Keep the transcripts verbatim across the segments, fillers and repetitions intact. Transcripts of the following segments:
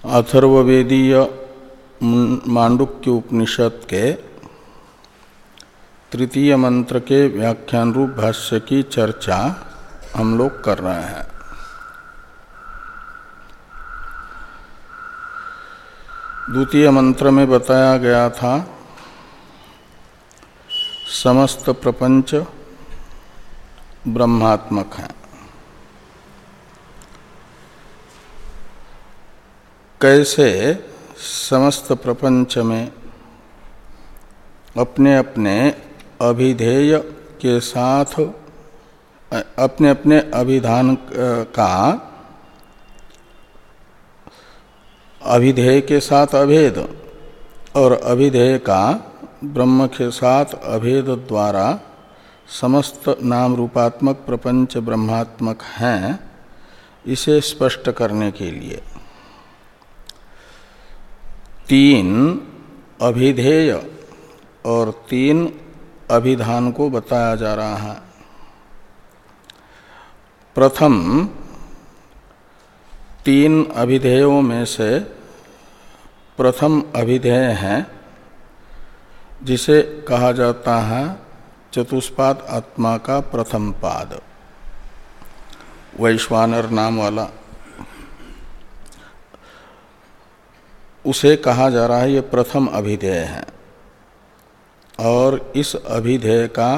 अथर्ववेदीय मांडुक्य उपनिषद के तृतीय मंत्र के व्याख्यान रूप भाष्य की चर्चा हम लोग कर रहे हैं। द्वितीय मंत्र में बताया गया था समस्त प्रपंच ब्रह्मात्मक है। कैसे समस्त प्रपंच में अपने अपने अभिधेय के साथ अपने अपने अभिधान का अभिधेय के साथ अभेद और अभिधेय का ब्रह्म के साथ अभेद द्वारा समस्त नाम रूपात्मक प्रपंच ब्रह्मात्मक हैं, इसे स्पष्ट करने के लिए तीन अभिधेय और तीन अभिधान को बताया जा रहा है। प्रथम तीन अभिधेयों में से प्रथम अभिधेय है जिसे कहा जाता है चतुष्पाद आत्मा का प्रथम पाद, वैश्वानर नाम वाला, उसे कहा जा रहा है ये प्रथम अभिधेय है। और इस अभिधेय का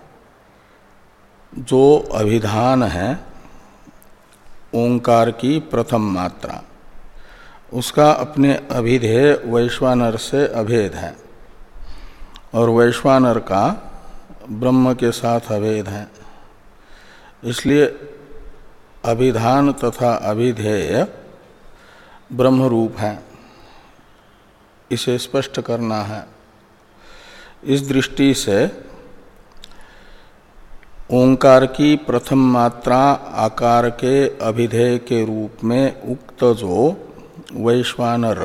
जो अभिधान है ओंकार की प्रथम मात्रा, उसका अपने अभिधेय वैश्वानर से अभेद है और वैश्वानर का ब्रह्म के साथ अभेद है। इसलिए अभिधान तथा अभिधेय ब्रह्म रूप है, इसे स्पष्ट करना है। इस दृष्टि से ओंकार की प्रथम मात्रा आकार के अभिधेय के रूप में उक्त जो वैश्वानर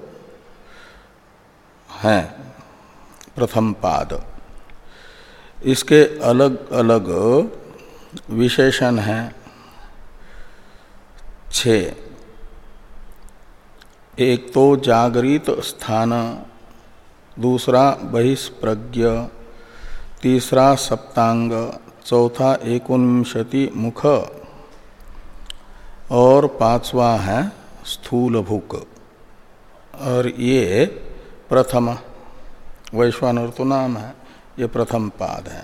है प्रथम पाद, इसके अलग अलग विशेषण हैं छः। एक तो जागृत स्थान, दूसरा बहिष्प्रज्ञ, तीसरा सप्तांग, चौथा एकोनविंशति मुख और पांचवा है स्थूल भूक। और ये प्रथम वैश्वानर तो नाम है, ये प्रथम पाद है।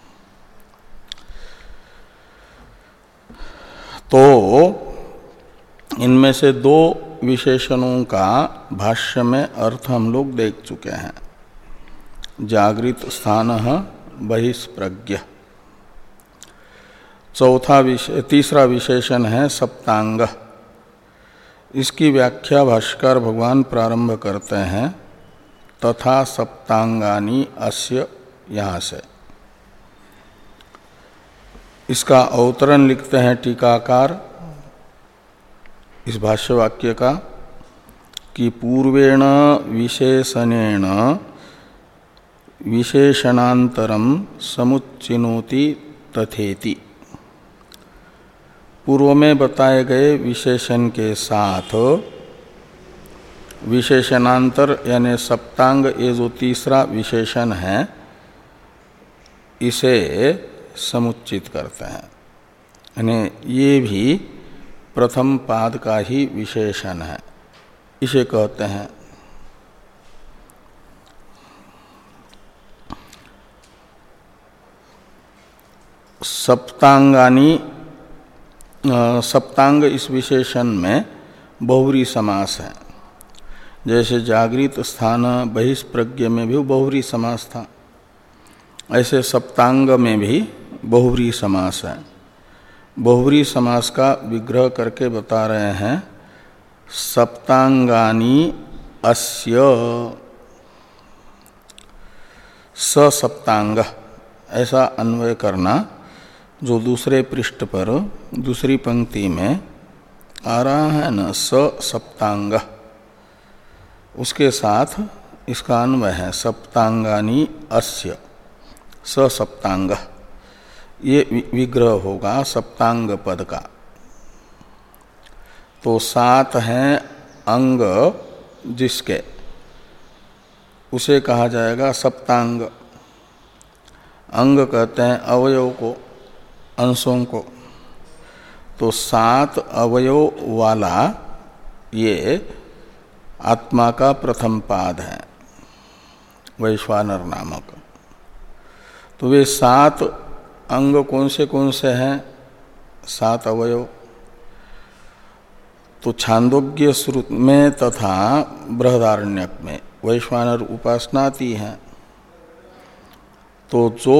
तो इनमें से दो विशेषणों का भाष्य में अर्थ हम लोग देख चुके हैं। जागृत स्थान बहिष्प्रज्ञ, चौथा विशे, तीसरा विशेषण है सप्तांग। इसकी व्याख्या भाष्यकार भगवान प्रारंभ करते हैं तथा सप्तांगानी अस्य, यहाँ से। इसका अवतरण लिखते हैं टीकाकार इस भाष्य वाक्य का कि पूर्वेण विशेषणेन विशेषणांतरम समुच्चिनोति तथेति। पूर्व में बताए गए विशेषण के साथ विशेषणांतर यानी सप्तांग, ये जो तीसरा विशेषण है, इसे समुच्चित करते हैं। यानी ये भी प्रथम पाद का ही विशेषण है, इसे कहते हैं सप्तांगानी। सप्तांग इस विशेषण में बहुव्रीहि समास है। जैसे जागृत स्थान बहिष्प्रज्ञ में भी बहुव्रीहि समास था, ऐसे सप्तांग में भी बहुव्रीहि समास है। बहुव्रीहि समास का विग्रह करके बता रहे हैं सप्तांगानी अस्य ससप्तांग, ऐसा अन्वय करना जो दूसरे पृष्ठ पर दूसरी पंक्ति में आ रहा है न, ससप्तांग, उसके साथ इसका अन्वय है सप्तांगानी अस्य ससप्तांग। ये विग्रह होगा सप्तांग पद का। तो सात हैं अंग जिसके, उसे कहा जाएगा सप्तांग। अंग कहते हैं अवयव को, अंशों को। तो सात अवयव वाला ये आत्मा का प्रथम पाद है वैश्वानर नामक। तो वे सात अंग कौन से कौन से हैं? सात अवयव। तो छांदोग्य श्रुति में तथा बृहदारण्यक में वैश्वानर उपासना आती है। तो जो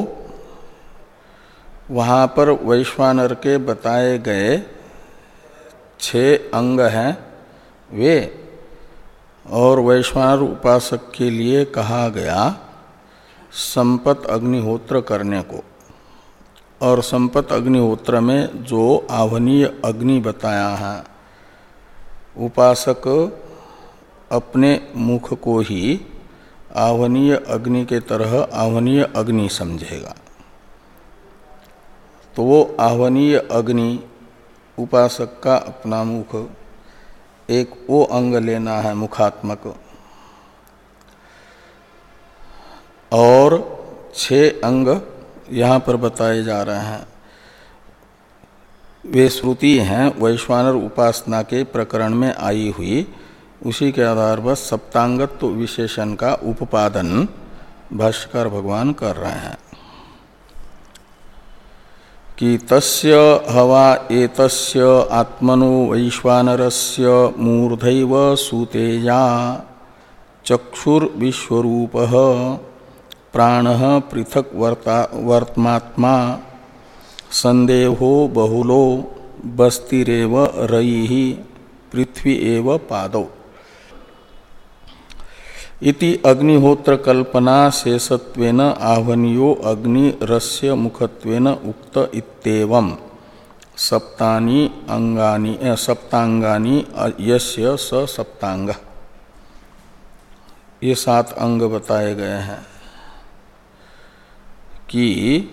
वहाँ पर वैश्वानर के बताए गए छह अंग हैं वे, और वैश्वानर उपासक के लिए कहा गया संपत अग्निहोत्र करने को। और संपत अग्निहोत्र में जो आवनीय अग्नि बताया है, उपासक अपने मुख को ही आवनीय अग्नि के तरह आवनीय अग्नि समझेगा। तो वो आवनीय अग्नि उपासक का अपना मुख, एक वो अंग लेना है मुखात्मक। और छह अंग यहाँ पर बताए जा रहे हैं, वे श्रुति हैं वैश्वानर उपासना के प्रकरण में आई हुई। उसी के आधार पर सप्तांगत्व विशेषण का उपादन भाष्यकार भगवान कर रहे हैं कि तस्य हवा एतस्य आत्मनो वैश्वानरस्य मूर्धैव सुतेजा चक्षुर्विश्वरूपः प्राणः पृथक् वर्त्मात्मा संदेहो बहुलो बस्तिरेव रयिः पृथ्वी एव पादौ इति अग्निहोत्र कल्पना शेषत्वेन आवनियो अग्नि रस्य मुखत्वेन उक्त इत्येवं सप्तानि अंगानि सप्तांगानि यस्य स सप्तांग। ये सात अंग बताए गए हैं कि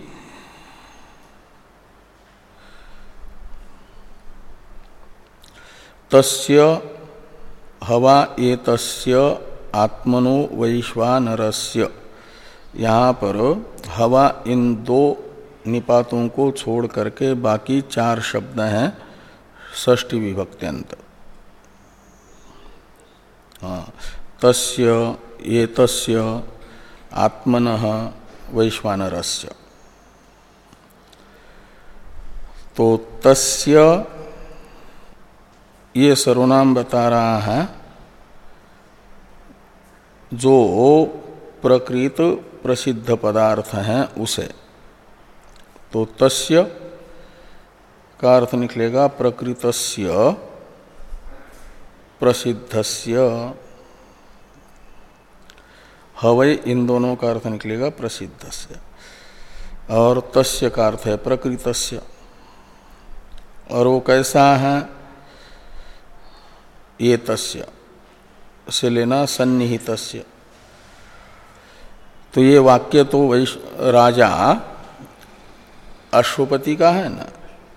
तस्य हवा एतस्य आत्मनो वैश्वानरस्य। यहाँ पर हवा इन दो निपातों को छोड़ करके बाकी चार शब्द हैं षष्ठी विभक्त्यंत। हाँ, तस्य एतस्य आत्मनः वैश्वानरस्य। तो तस्य ये सर्वनाम बता रहा है जो प्रकृत प्रसिद्ध पदार्थ हैं उसे। तो तस्य का अर्थ निकलेगा प्रकृतस्य प्रसिद्धस्य। हवै इन दोनों का अर्थ निकलेगा प्रसिद्धस्य, और तस्य का अर्थ है प्रकृतस्य। और वो कैसा है? ये तस्य से लेना सन्निहितस्य। तो ये वाक्य तो वैश राजा अश्वपति का है ना।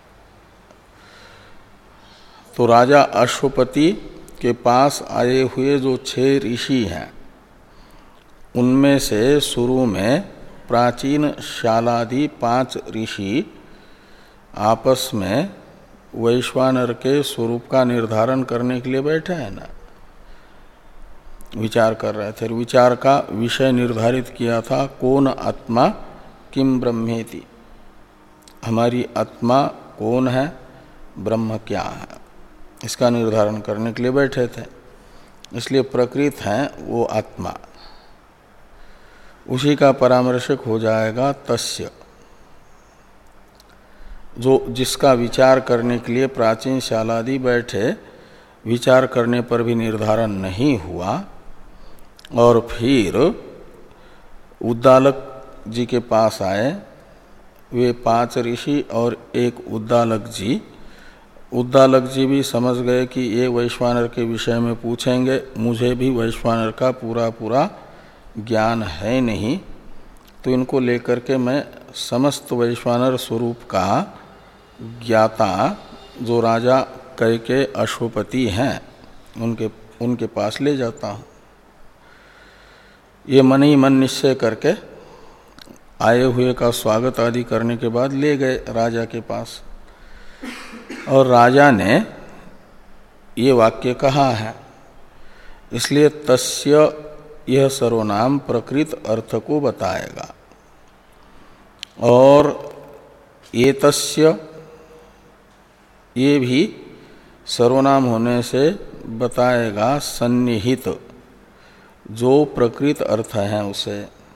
तो राजा अश्वपति के पास आए हुए जो छह ऋषि हैं, उनमें से शुरू में प्राचीन शालादि पांच ऋषि आपस में वैश्वानर के स्वरूप का निर्धारण करने के लिए बैठे हैं ना, विचार कर रहे थे। विचार का विषय निर्धारित किया था, कौन आत्मा किम ब्रह्मेति, हमारी आत्मा कौन है, ब्रह्म क्या है, इसका निर्धारण करने के लिए बैठे थे। इसलिए प्रकृत है वो आत्मा, उसी का परामर्शक हो जाएगा तस्य, जो जिसका विचार करने के लिए प्राचीन शालादि बैठे, विचार करने पर भी निर्धारण नहीं हुआ। और फिर उद्दालक जी के पास आए, वे पांच ऋषि और एक उद्दालक जी। उद्दालक जी भी समझ गए कि ये वैश्वानर के विषय में पूछेंगे, मुझे भी वैश्वानर का पूरा पूरा ज्ञान है नहीं, तो इनको लेकर के मैं समस्त वैश्वानर स्वरूप का ज्ञाता जो राजा कैके अश्वपति हैं उनके उनके पास ले जाता हूँ। ये मन ही मन निश्चय करके आए हुए का स्वागत आदि करने के बाद ले गए राजा के पास। और राजा ने ये वाक्य कहा है, इसलिए तस्य यह सर्वनाम प्रकृत अर्थ को बताएगा। और ये तस्य ये भी सर्वनाम होने से बताएगा सन्निहित जो प्रकृत अर्थ है उसे।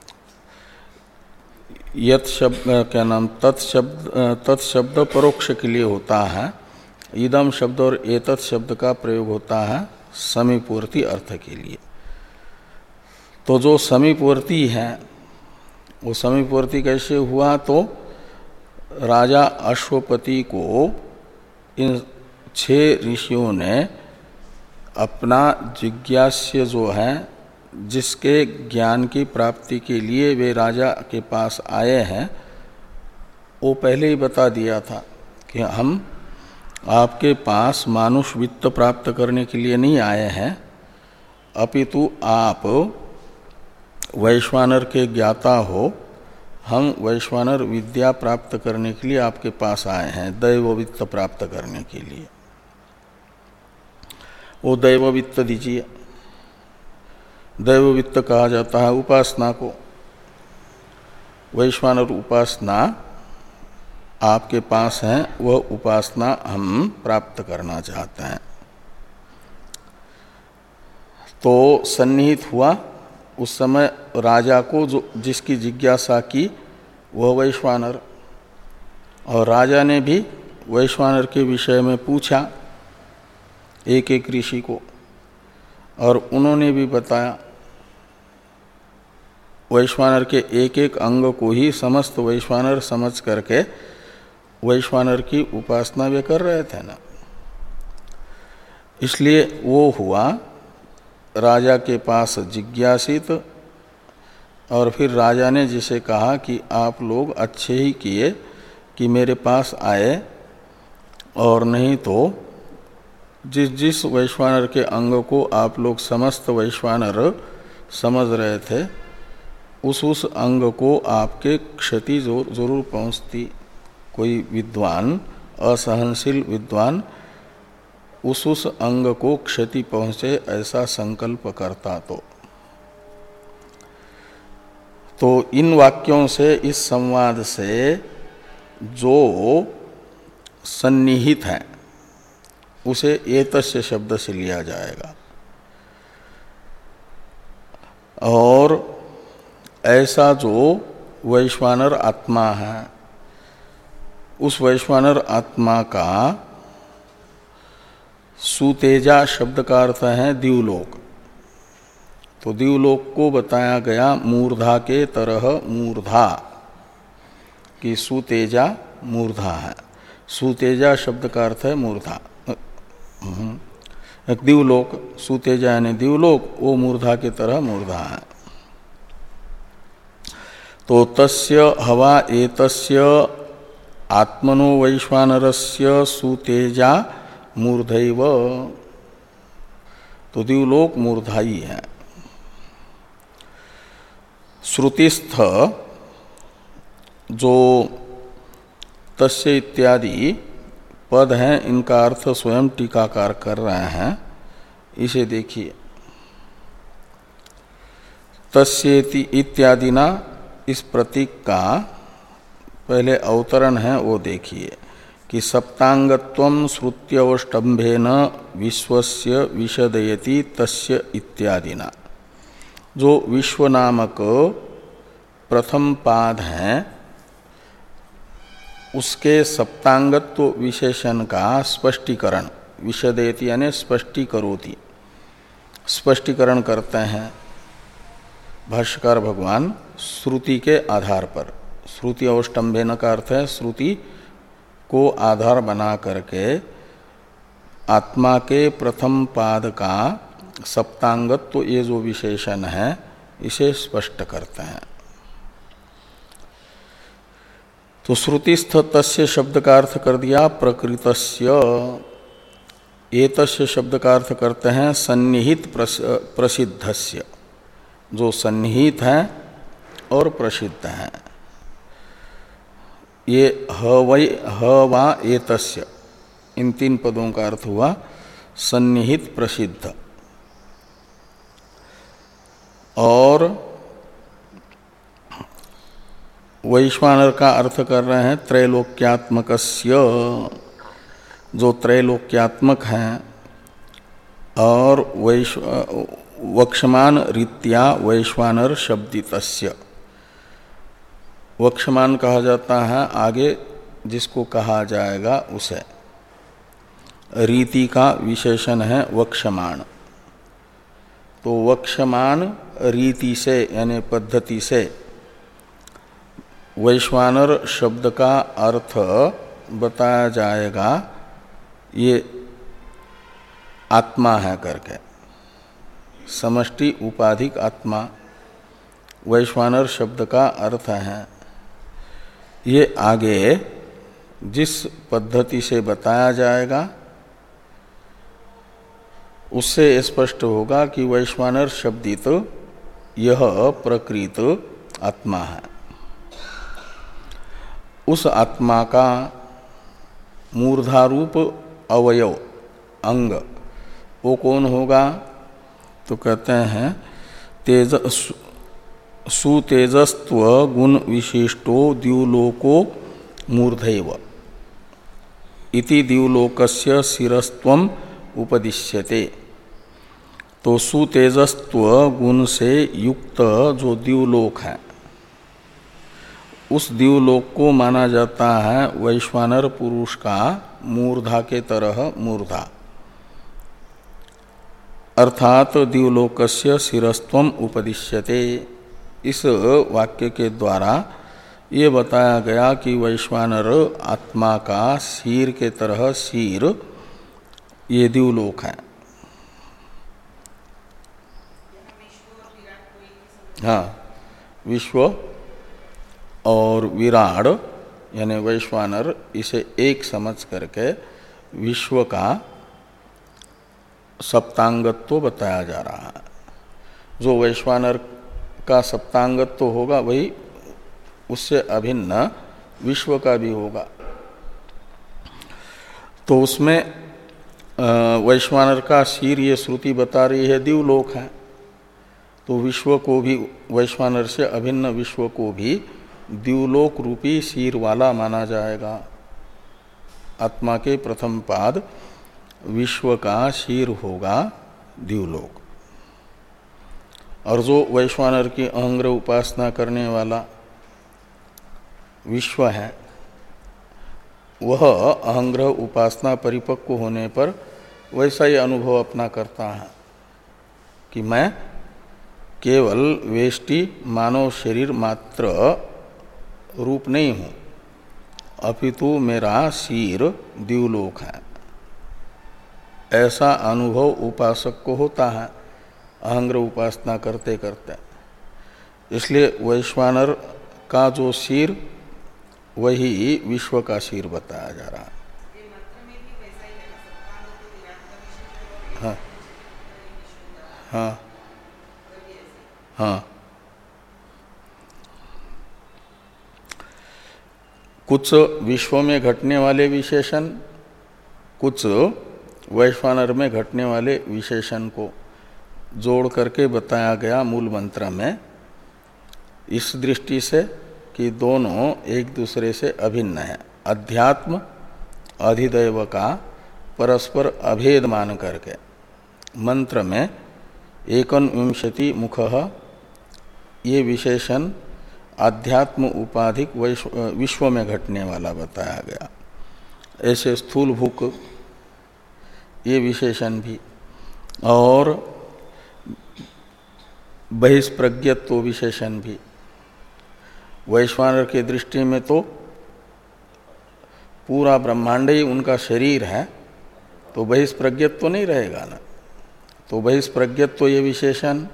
यत शब्द क्या नाम तत्शब्द तत्शब्द परोक्ष के लिए होता है, इदम शब्द और एतत् शब्द का प्रयोग होता है समीपवर्ती अर्थ के लिए। तो जो समीपवर्ती है वो समीपवर्ती कैसे हुआ, तो राजा अश्वपति को इन छह ऋषियों ने अपना जिज्ञास्य जो है, जिसके ज्ञान की प्राप्ति के लिए वे राजा के पास आए हैं, वो पहले ही बता दिया था कि हम आपके पास मानुष वित्त प्राप्त करने के लिए नहीं आए हैं, अपितु आप वैश्वानर के ज्ञाता हो, हम वैश्वानर विद्या प्राप्त करने के लिए आपके पास आए हैं, दैव वित्त प्राप्त करने के लिए। वो दैव वित्त दीजिए। दैव वित्त कहा जाता है उपासना को। वैश्वानर उपासना आपके पास है, वह उपासना हम प्राप्त करना चाहते हैं। तो सन्निहित हुआ उस समय राजा को, जो जिसकी जिज्ञासा की वह वैश्वानर, और राजा ने भी वैश्वानर के विषय में पूछा एक एक ऋषि को, और उन्होंने भी बताया। वैश्वानर के एक एक अंग को ही समस्त वैश्वानर समझ करके वैश्वानर की उपासना वे कर रहे थे ना, इसलिए वो हुआ राजा के पास जिज्ञासित। और फिर राजा ने जिसे कहा कि आप लोग अच्छे ही किए कि मेरे पास आए, और नहीं तो जिस जिस वैश्वानर के अंग को आप लोग समस्त वैश्वानर समझ रहे थे, उस उस अंग को आपके क्षति जरूर पहुंचती। कोई विद्वान, असहनशील विद्वान उस उस अंग को क्षति पहुंचे ऐसा संकल्प करता तो तो इन वाक्यों से, इस संवाद से जो सन्निहित है उसे एतस्य शब्द से लिया जाएगा। और ऐसा जो वैश्वानर आत्मा है, उस वैश्वानर आत्मा का सुतेजा शब्द का अर्थ है दिवलोक। तो दिवलोक को बताया गया मूर्धा के तरह मूर्धा, कि सुतेजा मूर्धा है। सुतेजा शब्द का अर्थ है मूर्धा। दिवलोक, सुतेजा यानी दिवलोक, वो मूर्धा के तरह मूर्धा है। तो तस्य हवा एतस्य आत्मनो वैश्वानरस्य सुतेजा मूर्धैव। तो दिवलोक मूर्धाई है। श्रुतिस्थ जो तस्य इत्यादि पद हैं, इनका अर्थ स्वयं टीकाकार कर रहे हैं। इसे देखिए, तस्येति इत्यादि ना, इस प्रतीक का पहले अवतरण है वो देखिए कि सप्तांगत्वं श्रुत्यवष्टंभेन विश्वस्य विशदयति तस्य इत्यादिना। जो विश्व नामक प्रथम पाद है, उसके सप्तांगत्व विशेषण का स्पष्टीकरण, विशदयति यानी स्पष्टीकरोति, स्पष्टीकरण करते हैं भाष्यकार भगवान श्रुति के आधार पर। श्रुति अवष्टंभेन का अर्थ है श्रुति को आधार बना करके आत्मा के प्रथम पाद का सप्तांगत्व, तो ये जो विशेषण है इसे स्पष्ट करते हैं। तो श्रुतिस्थ तस्य शब्द का अर्थ कर दिया प्रकृतस्य। एतस्य शब्द का अर्थ करते हैं सन्निहित प्रसिद्धस्य, जो सन्निहित है और प्रसिद्ध है। ये ह वै ह वा एतस्य, इन तीन पदों का अर्थ हुआ सन्निहित प्रसिद्ध। और वैश्वानर का अर्थ कर रहे हैं त्रैलोक्यात्मकस्य, जो त्रैलोक्यात्मक हैं और वैश्व वक्षमान रीत्या वैश्वानर शब्दितस्य। वक्षमान कहा जाता है आगे जिसको कहा जाएगा उसे, रीति का विशेषण है वक्षमान। तो वक्षमान रीति से यानी पद्धति से वैश्वानर शब्द का अर्थ बताया जाएगा, ये आत्मा है करके, समष्टि उपाधिक आत्मा वैश्वानर शब्द का अर्थ है। ये आगे जिस पद्धति से बताया जाएगा उससे स्पष्ट होगा कि वैश्वानर शब्दित यह प्रकृत आत्मा है। उस आत्मा का मूर्धारूप अवयव अंग वो कौन होगा? तो कहते हैं तेज सुतेजस्त्व गुण विशिष्टो द्युलोको मूर्धैव इति द्युलोकस्य शिरस्त्वम उपदिश्यते। तो सुतेजस्त्व गुण से युक्त जो द्युलोक है, उस द्युलोक को माना जाता है वैश्वानर पुरुष का मूर्धा के तरह मूर्धा, अर्थात द्युलोकस्य शिरस्त्वम उपदिश्यते। इस वाक्य के द्वारा ये बताया गया कि वैश्वानर आत्मा का शीर के तरह शीर ये द्युलोक है। हाँ, विश्व और विराड यानी वैश्वानर, इसे एक समझ करके विश्व का सप्तांगत्व बताया जा रहा है। जो वैश्वानर का सप्तांगत्व होगा वही उससे अभिन्न विश्व का भी होगा। तो उसमें वैश्वानर का शीर ये श्रुति बता रही है द्युलोक है, तो विश्व को भी वैश्वानर से अभिन्न विश्व को भी द्युलोक रूपी शीर वाला माना जाएगा। आत्मा के प्रथम पाद विश्व का शीर होगा द्युलोक। और जो वैश्वानर की अहंग्रह उपासना करने वाला विश्व है, वह अहंग्रह उपासना परिपक्व होने पर वैसा ही अनुभव अपना करता है कि मैं केवल वेष्टि मानव शरीर मात्र रूप नहीं हूँ, अपितु मेरा शीर द्युलोक है। ऐसा अनुभव उपासक को होता है अहंग्रह उपासना करते करते। इसलिए वैश्वानर का जो शीर वही विश्व का शीर बताया जा रहा है। हाँ हाँ हाँ, कुछ विश्व में घटने वाले विशेषण, कुछ वैश्वानर में घटने वाले विशेषण को जोड़ करके बताया गया मूल मंत्र में, इस दृष्टि से कि दोनों एक दूसरे से अभिन्न है। अध्यात्म अधिदैव का परस्पर अभेद मान करके मंत्र में एकनविंशति मुखः ये विशेषण आध्यात्म उपाधिक विश्व में घटने वाला बताया गया। ऐसे स्थूल भूक ये विशेषण भी, और बहिष्प्रज्ञत्व विशेषण भी। वैश्वानर की दृष्टि में तो पूरा ब्रह्मांड ही उनका शरीर है, तो बहिष्प्रज्ञत्व तो नहीं रहेगा ना। तो बहिष्प्रज्ञत्व ये विशेषण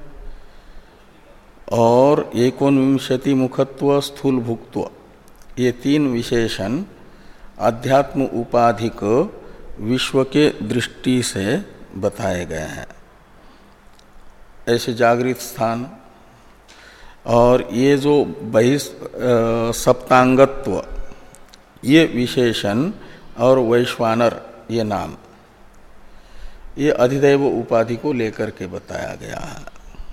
और एकोनविंशति मुखत्व स्थूल भुक्त्व ये तीन विशेषण अध्यात्म उपाधिक विश्व के दृष्टि से बताए गए हैं। ऐसे जागृत स्थान और ये जो बहिस् सप्तांगत्व ये विशेषण और वैश्वानर ये नाम ये अधिदैव उपाधि को लेकर के बताया गया है।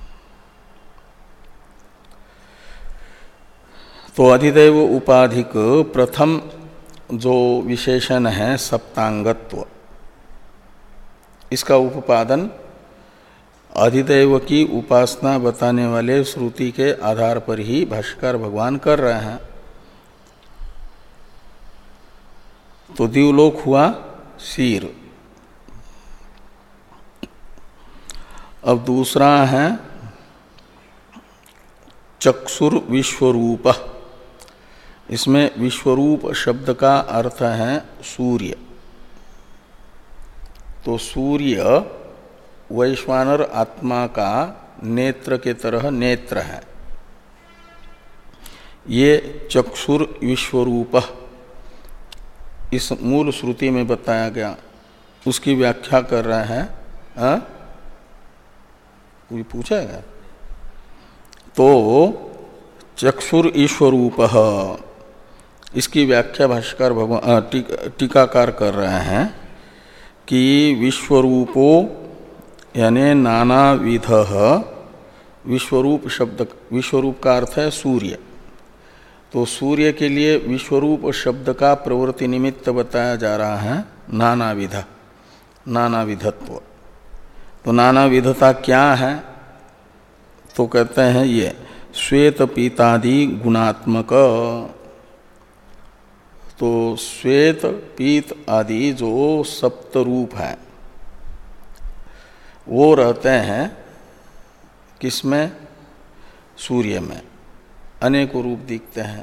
तो अधिदैव उपाधिक प्रथम जो विशेषण है सप्तांगत्व, इसका उपादन अधिदैव की उपासना बताने वाले श्रुति के आधार पर ही भाष्यकार भगवान कर रहे हैं। तो दिवलोक हुआ शीर। अब दूसरा है चक्षुर विश्वरूप। इसमें विश्वरूप शब्द का अर्थ है सूर्य। तो सूर्य वैश्वानर आत्मा का नेत्र के तरह नेत्र है। ये चक्षुर विश्वरूप इस मूल श्रुति में बताया गया, उसकी व्याख्या कर रहे हैं। हाँ? कोई पूछेगा? तो चक्षुर ईश्वरूप इसकी व्याख्या भाष्यकार भगवान टीकाकार कर रहे हैं कि विश्वरूपो यानी नानाविध। विश्वरूप शब्द, विश्वरूप का अर्थ है सूर्य। तो सूर्य के लिए विश्वरूप शब्द का प्रवृत्ति निमित्त बताया जा रहा है नानाविध, नानाविधत्व। तो नानाविधता क्या है? तो कहते हैं ये श्वेत पीतादि गुणात्मक। तो श्वेत पीत आदि जो सप्त रूप हैं वो रहते हैं किसमें? सूर्य में अनेकों रूप दिखते हैं।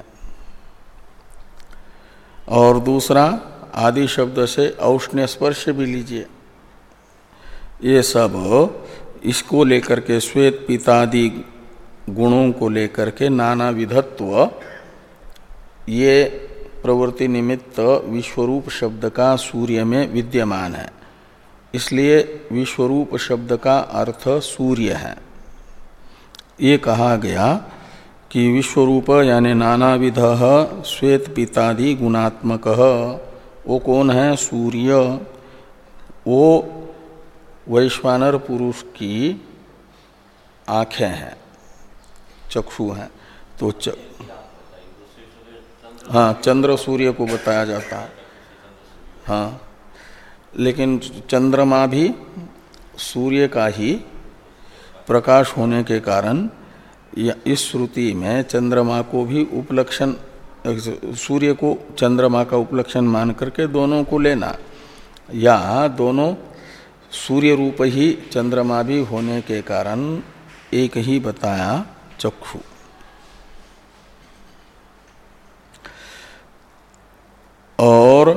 और दूसरा आदि शब्द से औष्ण्य स्पर्श भी लीजिए। ये सब इसको लेकर के श्वेत पीतादि गुणों को लेकर के नाना विधत्व ये प्रवृत्ति निमित्त विश्वरूप शब्द का सूर्य में विद्यमान है। इसलिए विश्वरूप शब्द का अर्थ सूर्य है। ये कहा गया कि विश्वरूप यानी नानाविध श्वेत पीतादि गुणात्मक। वो कौन है? सूर्य। वो वैश्वानर पुरुष की आँखें हैं, चक्षु हैं। तो च... हाँ, चंद्र सूर्य को बताया जाता है। हाँ, लेकिन चंद्रमा भी सूर्य का ही प्रकाश होने के कारण इस श्रुति में चंद्रमा को भी उपलक्षण, सूर्य को चंद्रमा का उपलक्षण मान करके दोनों को लेना, या दोनों सूर्य रूप ही चंद्रमा भी होने के कारण एक ही बताया चक्षु। और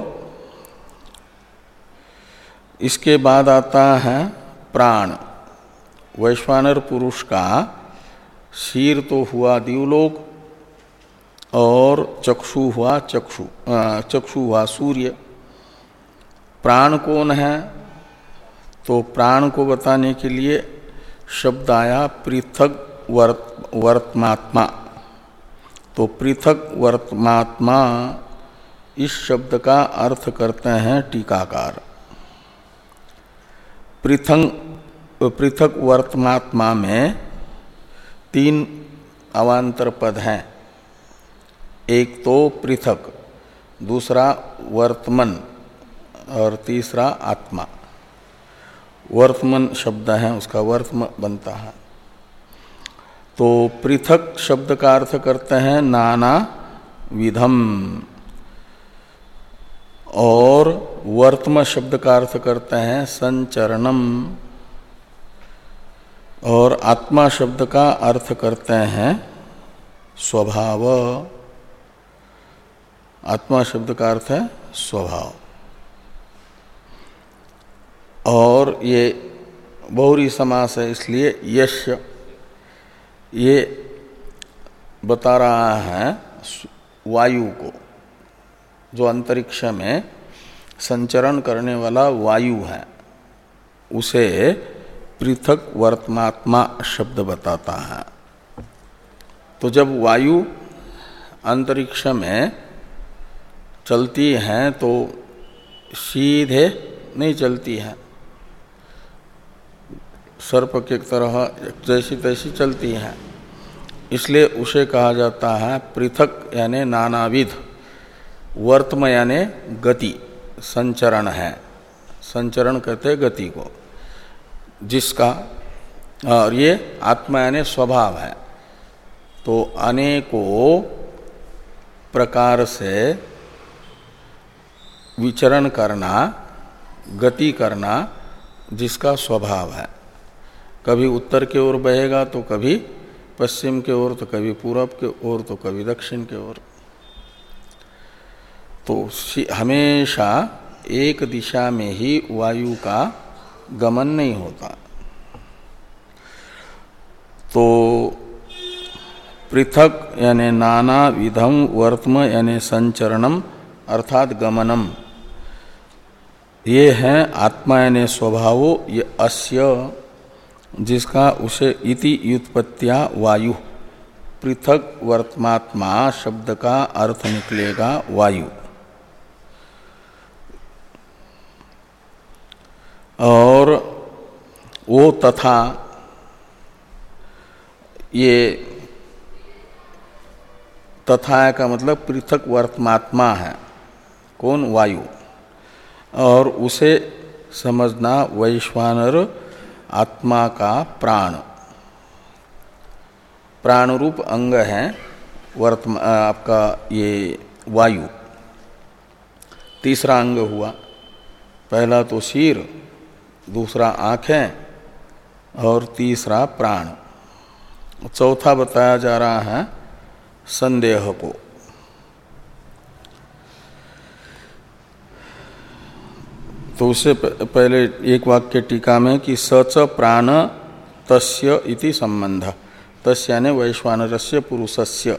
इसके बाद आता है प्राण। वैश्वानर पुरुष का शीर तो हुआ दिवलोक और चक्षु हुआ चक्षु चक्षु हुआ सूर्य। प्राण कौन है? तो प्राण को बताने के लिए शब्द आया पृथक वर्त वर्तमात्मा। तो पृथक वर्तमात्मा इस शब्द का अर्थ करते हैं टीकाकार। पृथक पृथक वर्तमात्मा में तीन अवान्तर पद हैं। एक तो पृथक, दूसरा वर्तमन और तीसरा आत्मा। वर्तमन शब्द है, उसका वर्तम बनता है। तो पृथक शब्द का अर्थ करते हैं नाना विधम, और वर्तम शब्द का अर्थ करते हैं संचरणम, और आत्मा शब्द का अर्थ करते हैं स्वभाव। आत्मा शब्द का अर्थ है स्वभाव। और ये बहुरी समास है, इसलिए यश ये बता रहा है वायु को, जो अंतरिक्ष में संचरण करने वाला वायु है, उसे पृथक वर्तमात्मा शब्द बताता है। तो जब वायु अंतरिक्ष में चलती है तो सीधे नहीं चलती है, सर्प की तरह जैसी तैसी चलती है, इसलिए उसे कहा जाता है पृथक यानी नानाविध, वर्तम यानी गति, संचरण है, संचरण कहते हैं गति को, जिसका, और ये आत्मा यानी स्वभाव है। तो अनेकों प्रकार से विचरण करना, गति करना जिसका स्वभाव है, कभी उत्तर की ओर बहेगा तो कभी पश्चिम की ओर, तो कभी पूरब की ओर, तो कभी दक्षिण की ओर। तो हमेशा एक दिशा में ही वायु का गमन नहीं होता। तो पृथक यानी नाना विधम वर्तम यानी संचरणम अर्थात गमनम, ये है आत्मा यानी स्वभावो ये अस्य, जिसका उसे इति व्युत्पत्त्या वायु, पृथक वर्तमात्मा शब्द का अर्थ निकलेगा वायु। और वो तथा, ये तथा का मतलब पृथक वर्तमात्मा है, कौन? वायु। और उसे समझना वैश्वानर आत्मा का प्राण, प्राण रूप अंग है वर्तमान आपका ये वायु। तीसरा अंग हुआ, पहला तो सिर, दूसरा आँखें और तीसरा प्राण। चौथा बताया जा रहा है संदेह को। तो उससे पहले एक वाक्य टीका में कि सच प्राण तस्य इति संबंध, तस्य यानी वैश्वानरस्य पुरुषस्य,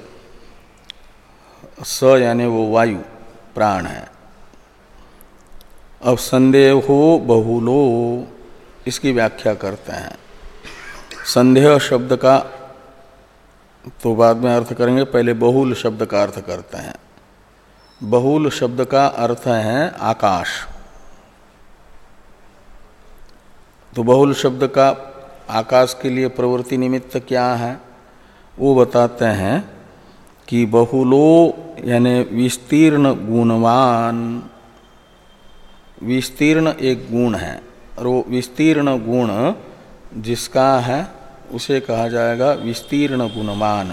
स यानी वो वायु प्राण है। अब संदेहो बहुलो, इसकी व्याख्या करते हैं। संदेह शब्द का तो बाद में अर्थ करेंगे, पहले बहुल शब्द का अर्थ करते हैं। बहुल शब्द का अर्थ है आकाश। तो बहुल शब्द का आकाश के लिए प्रवृत्ति निमित्त क्या है वो बताते हैं कि बहुलो यानी विस्तीर्ण गुणवान, विस्तीर्ण एक गुण है, और वो विस्तीर्ण गुण जिसका है उसे कहा जाएगा विस्तीर्ण गुणवान।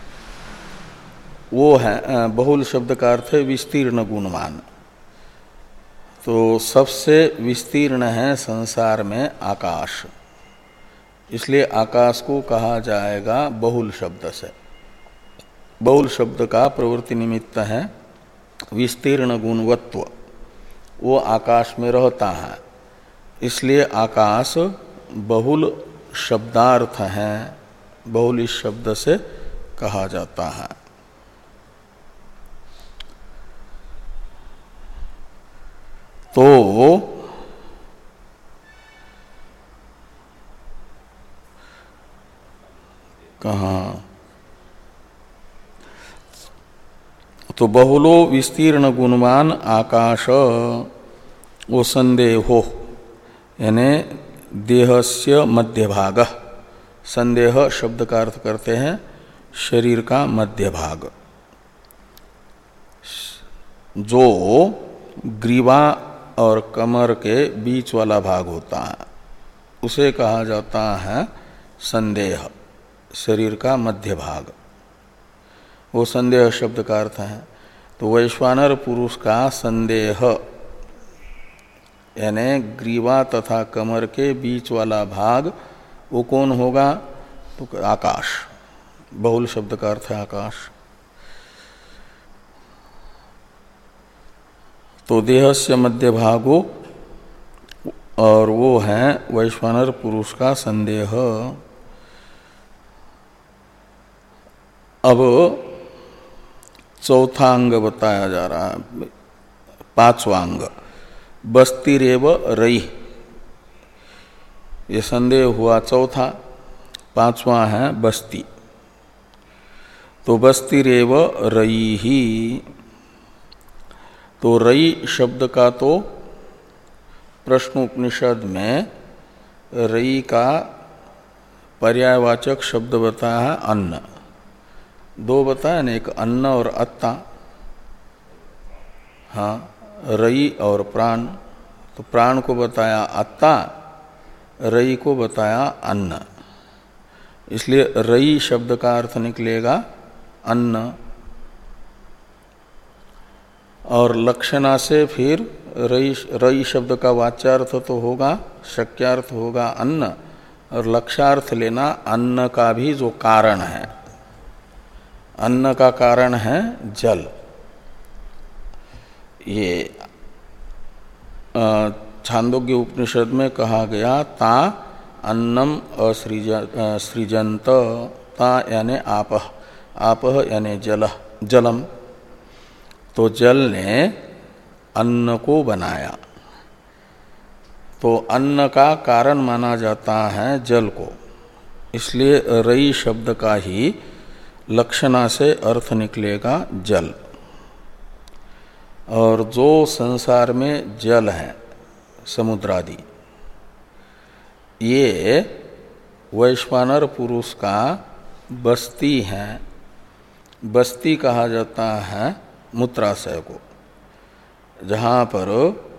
वो है बहुल शब्द का अर्थ है विस्तीर्ण गुणवान। तो सबसे विस्तीर्ण है संसार में आकाश, इसलिए आकाश को कहा जाएगा बहुल शब्द से। बहुल शब्द का प्रवृत्ति निमित्त है विस्तीर्ण गुणवत्व, वो आकाश में रहता है, इसलिए आकाश बहुल शब्दार्थ है, बहुल इस शब्द से कहा जाता है। तो कहाँ, तो बहुलो विस्तीर्ण गुणवान आकाश, वो संदेहो यानी देहस्य मध्य भाग। संदेह शब्द का अर्थ करते हैं शरीर का मध्य भाग, जो ग्रीवा और कमर के बीच वाला भाग होता है, उसे कहा जाता है संदेह, शरीर का मध्य भाग। वो संदेह शब्द का अर्थ है। तो वैश्वानर पुरुष का संदेह यानी ग्रीवा तथा कमर के बीच वाला भाग वो कौन होगा? तो आकाश, बहुल शब्द का अर्थ है आकाश। तो देह से मध्य भागो, और वो है वैश्वानर पुरुष का संदेह। अब चौथा अंग बताया जा रहा है, पांचवा अंग बस्तिरेव रई, ये संदेह हुआ चौथा। पांचवा है बस्ती। तो बस्तिरेव रई ही, तो रई शब्द का तो प्रश्न उपनिषद में रई का पर्यायवाचक शब्द बताया है अन्न। दो बताया ना, एक अन्न और अत्ता। हाँ, रई और प्राण। तो प्राण को बताया अत्ता, रई को बताया अन्न। इसलिए रई शब्द का अर्थ निकलेगा अन्न। और लक्षणा से फिर रई रई शब्द का वाच्यार्थ तो होगा, शक्यार्थ होगा अन्न, और लक्षार्थ लेना अन्न का भी जो कारण है। अन्न का कारण है जल। ये छांदोग्य उपनिषद में कहा गया ता अन्नम असृजंत, ता यानी आपह, आपह यानी जल, जलम। तो जल ने अन्न को बनाया, तो अन्न का कारण माना जाता है जल को। इसलिए रई शब्द का ही लक्षणा से अर्थ निकलेगा जल। और जो संसार में जल है, समुद्रादि, ये वैश्वानर पुरुष का बस्ती है। बस्ती कहा जाता है मूत्राशय को, जहाँ पर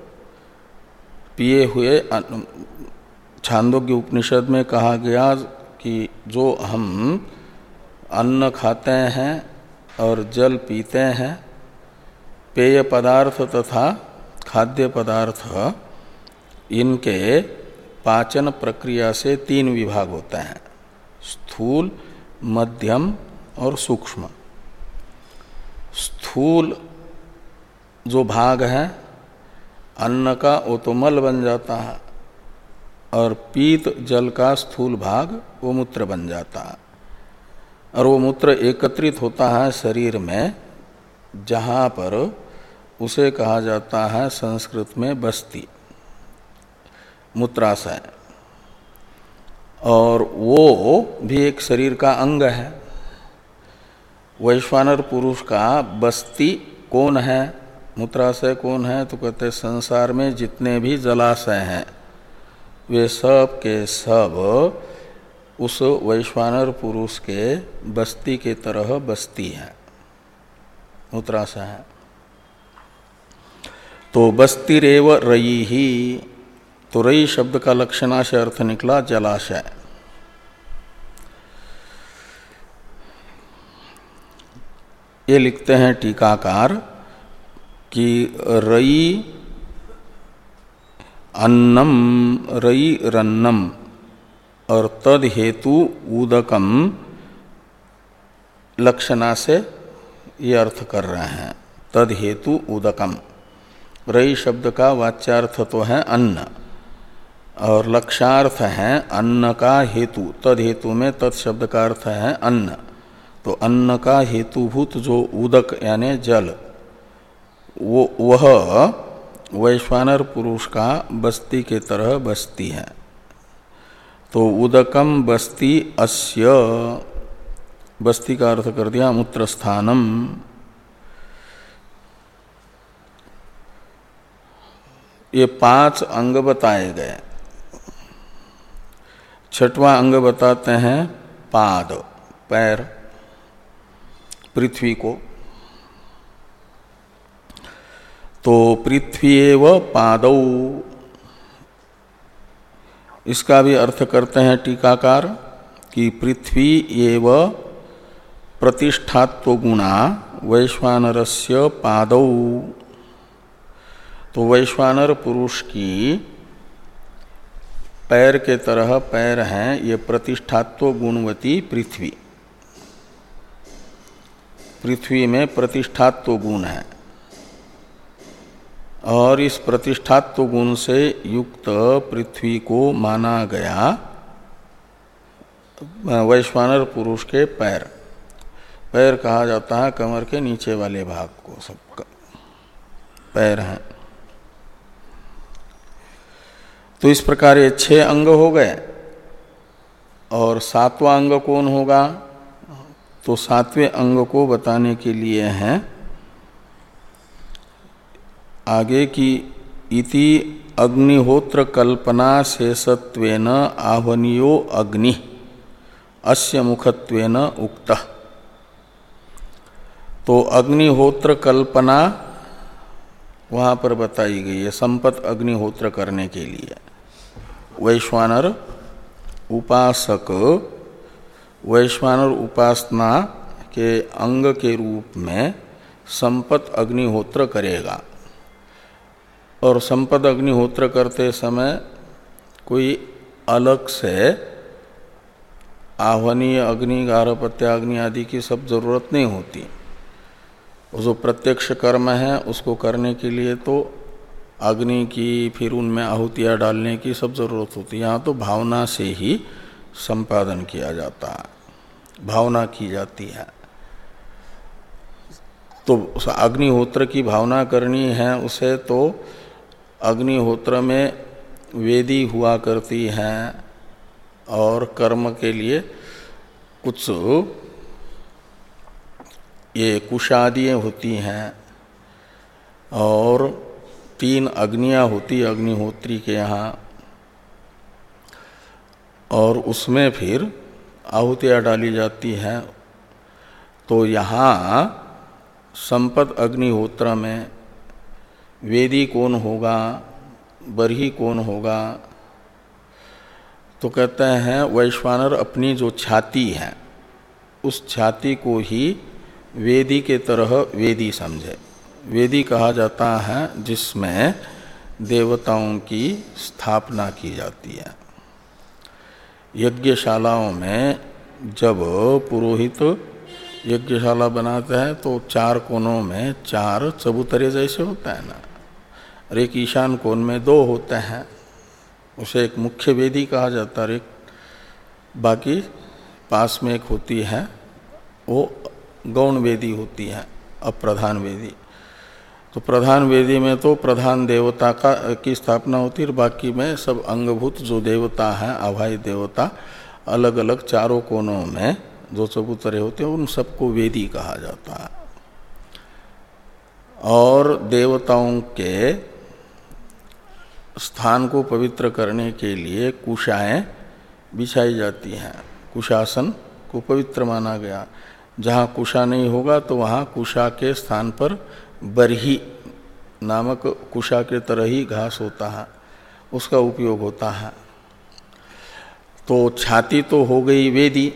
पिए हुए, छांदोग्य उपनिषद में कहा गया कि जो हम अन्न खाते हैं और जल पीते हैं, पेय पदार्थ तथा खाद्य पदार्थ, इनके पाचन प्रक्रिया से तीन विभाग होते हैं, स्थूल, मध्यम और सूक्ष्म। स्थूल जो भाग है अन्न का, वो तो मल बन जाता है, और पीत जल का स्थूल भाग वो मूत्र बन जाता है। और वो मूत्र एकत्रित होता है शरीर में, जहाँ पर उसे कहा जाता है संस्कृत में बस्ती, मूत्राशय। और वो भी एक शरीर का अंग है। वैश्वानर पुरुष का बस्ती कौन है, मूत्राशय कौन है? तो कहते हैं संसार में जितने भी जलाशय हैं वे सब के सब उस वैश्वानर पुरुष के बस्ती के तरह बस्ती है, मूत्राशय है। तो बस्तिरेव रई ही, तो रई शब्द का लक्षणा से अर्थ निकला जलाशय। ये लिखते हैं टीकाकार कि रई अन्नम, रई रन्नम और तद हेतु उदकम लक्षणा से ये अर्थ कर रहे हैं। तद हेतु उदकम, रई शब्द का वाच्यार्थ तो है अन्न, और लक्षार्थ है अन्न का हेतु। तद हेतु में तद शब्द का अर्थ है अन्न। तो अन्न का हेतुभूत जो उदक यानी जल, वो वह वैश्वानर पुरुष का बस्ती के तरह बस्ती है। तो उदकम बस्ती अस्य, बस्ती का अर्थ कर दिया मूत्रस्थानम। ये पांच अंग बताए गए। छठवां अंग बताते हैं पाद, पैर, पृथ्वी को। तो पृथ्वी एव पादौ, इसका भी अर्थ करते हैं टीकाकार कि पृथ्वी एव प्रतिष्ठात्व गुणा वैश्वानरस्य पादौ। तो वैश्वानर पुरुष की पैर के तरह पैर हैं ये प्रतिष्ठात्व गुणवती पृथ्वी। पृथ्वी में प्रतिष्ठात्व गुण है, और इस प्रतिष्ठात्व गुण से युक्त पृथ्वी को माना गया वैश्वानर पुरुष के पैर। पैर कहा जाता है कमर के नीचे वाले भाग को, सब पैर हैं। तो इस प्रकार ये छह अंग हो गए। और सातवां अंग कौन होगा? तो सातवें अंग को बताने के लिए हैं आगे की इति अग्निहोत्र कल्पना शेषत्वेन आह्वनीयो अग्नि अस्य मुखत्वेन उक्तः। तो अग्निहोत्र कल्पना वहाँ पर बताई गई है संपत अग्निहोत्र करने के लिए। वैश्वानर उपासक वैश्वानर उपासना के अंग के रूप में संपत अग्निहोत्र करेगा। और संपत अग्निहोत्र करते समय कोई अलग से आह्वनीय अग्नि गार्हपत्याग्नि आदि की सब जरूरत नहीं होती। जो प्रत्यक्ष कर्म है उसको करने के लिए तो अग्नि की फिर उनमें आहुतियाँ डालने की सब जरूरत होती है। यहाँ तो भावना से ही संपादन किया जाता है, भावना की जाती है। तो अग्निहोत्र की भावना करनी है उसे तो अग्निहोत्र में वेदी हुआ करती हैं और कर्म के लिए कुछ ये कुशादियाँ होती हैं और तीन अग्नियाँ होती अग्निहोत्री के यहाँ, और उसमें फिर आहुतियाँ डाली जाती हैं। तो यहाँ संपत अग्निहोत्र में वेदी कौन होगा, बरही कौन होगा? तो कहते हैं वैश्वानर अपनी जो छाती है उस छाती को ही वेदी के तरह वेदी समझे। वेदी कहा जाता है जिसमें देवताओं की स्थापना की जाती है। यज्ञशालाओं में जब पुरोहित यज्ञशाला बनाते हैं तो चार कोनों में चार चबूतरे जैसे होता है ना, और एक ईशान कोण में दो होते हैं, उसे एक मुख्य वेदी कहा जाता है। एक बाकी पास में एक होती है वो गौण वेदी होती है, अप्रधान वेदी। तो प्रधान वेदी में तो प्रधान देवता का की स्थापना होती है, बाकी में सब अंगभूत जो देवता हैं आवाही देवता अलग अलग चारों कोनों में जो चबूतरे होते हैं उन सबको वेदी कहा जाता है। और देवताओं के स्थान को पवित्र करने के लिए कुशाएं बिछाई जाती हैं। कुशासन को पवित्र माना गया। जहाँ कुशा नहीं होगा तो वहाँ कुशा के स्थान पर बरही नामक कुशा के तरह ही घास होता है, उसका उपयोग होता है। तो छाती तो हो गई वेदी,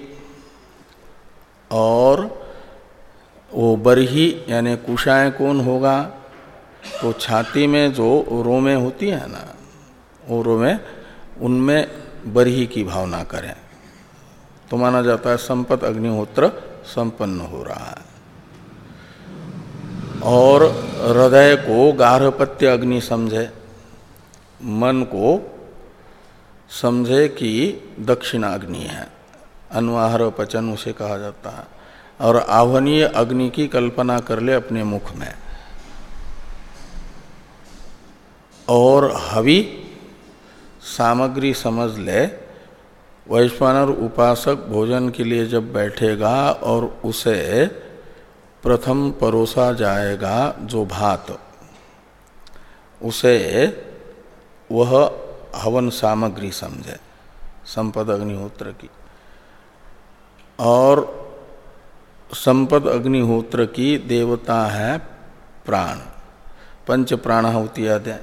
और वो बरही यानी कुशाएं कौन होगा? तो छाती में जो रोमें होती है ना, वो रोमें उनमें बरही की भावना करें तो माना जाता है संपत अग्निहोत्र संपन्न हो रहा है। और हृदय को गार्हपत्य अग्नि समझे, मन को समझे कि दक्षिणाग्नि है, अनुआहार पचन उसे कहा जाता है। और आह्वनीय अग्नि की कल्पना कर ले अपने मुख में। और हवि सामग्री समझ ले। वैश्वानर उपासक भोजन के लिए जब बैठेगा और उसे प्रथम परोसा जाएगा जो भात, उसे वह हवन सामग्री समझे संपद अग्निहोत्र की। और संपद अग्निहोत्र की देवता है प्राण, पंच प्राणाहुति आदि।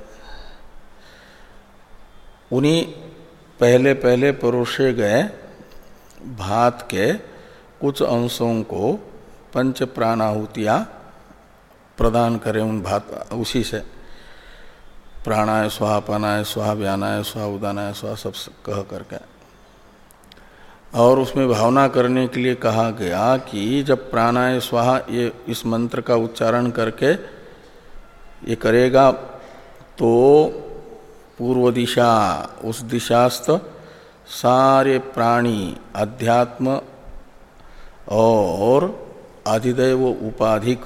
उन्हीं पहले पहले परोसे गए भात के कुछ अंशों को पंच प्राणाहुतियाँ प्रदान करें उन भात, उसी से प्राणाय स्वाहा, अपानाय स्वाहा, व्यानाय स्वाहा, उदानाय स्वाहा सब कह करके। और उसमें भावना करने के लिए कहा गया कि जब प्राणाय स्वाहा ये इस मंत्र का उच्चारण करके ये करेगा तो पूर्व दिशा, उस दिशास्थ सारे प्राणी अध्यात्म और अधिदैव उपाधिक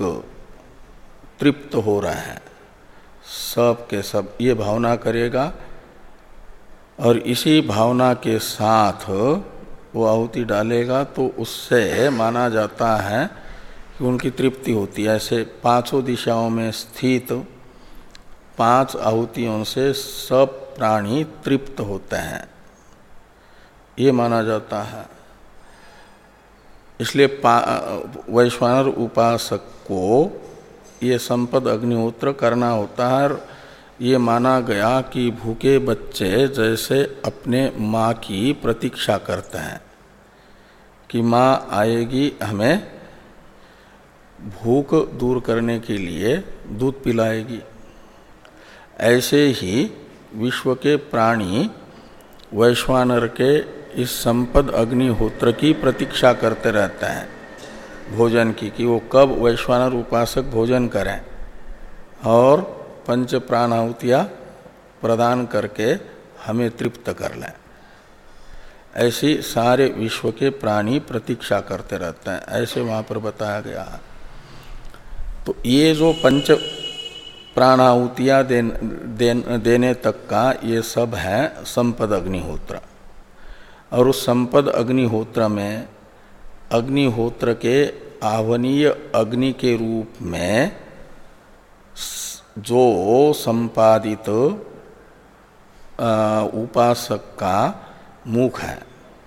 तृप्त हो रहे हैं, सब के सब ये भावना करेगा और इसी भावना के साथ वो आहुति डालेगा तो उससे माना जाता है कि उनकी तृप्ति होती है। ऐसे पांचों दिशाओं में स्थित पांच आहुतियों से सब प्राणी तृप्त होते हैं, ये माना जाता है। इसलिए वैश्वानर उपासक को ये संपद अग्निहोत्र करना होता है। ये माना गया कि भूखे बच्चे जैसे अपने माँ की प्रतीक्षा करते हैं कि माँ आएगी हमें भूख दूर करने के लिए दूध पिलाएगी, ऐसे ही विश्व के प्राणी वैश्वानर के इस संपद अग्निहोत्र की प्रतीक्षा करते रहते हैं भोजन की, कि वो कब वैश्वानर उपासक भोजन करें और पंच प्राणाहुतियाँ प्रदान करके हमें तृप्त कर लें। ऐसी सारे विश्व के प्राणी प्रतीक्षा करते रहते हैं, ऐसे वहाँ पर बताया गया है। तो ये जो पंच प्राणाहुतियाँ देन, देन, देने तक का ये सब है संपद अग्निहोत्र। और उस संपद अग्निहोत्र में अग्निहोत्र के आह्वनीय अग्नि के रूप में जो संपादित उपासक का मुख है,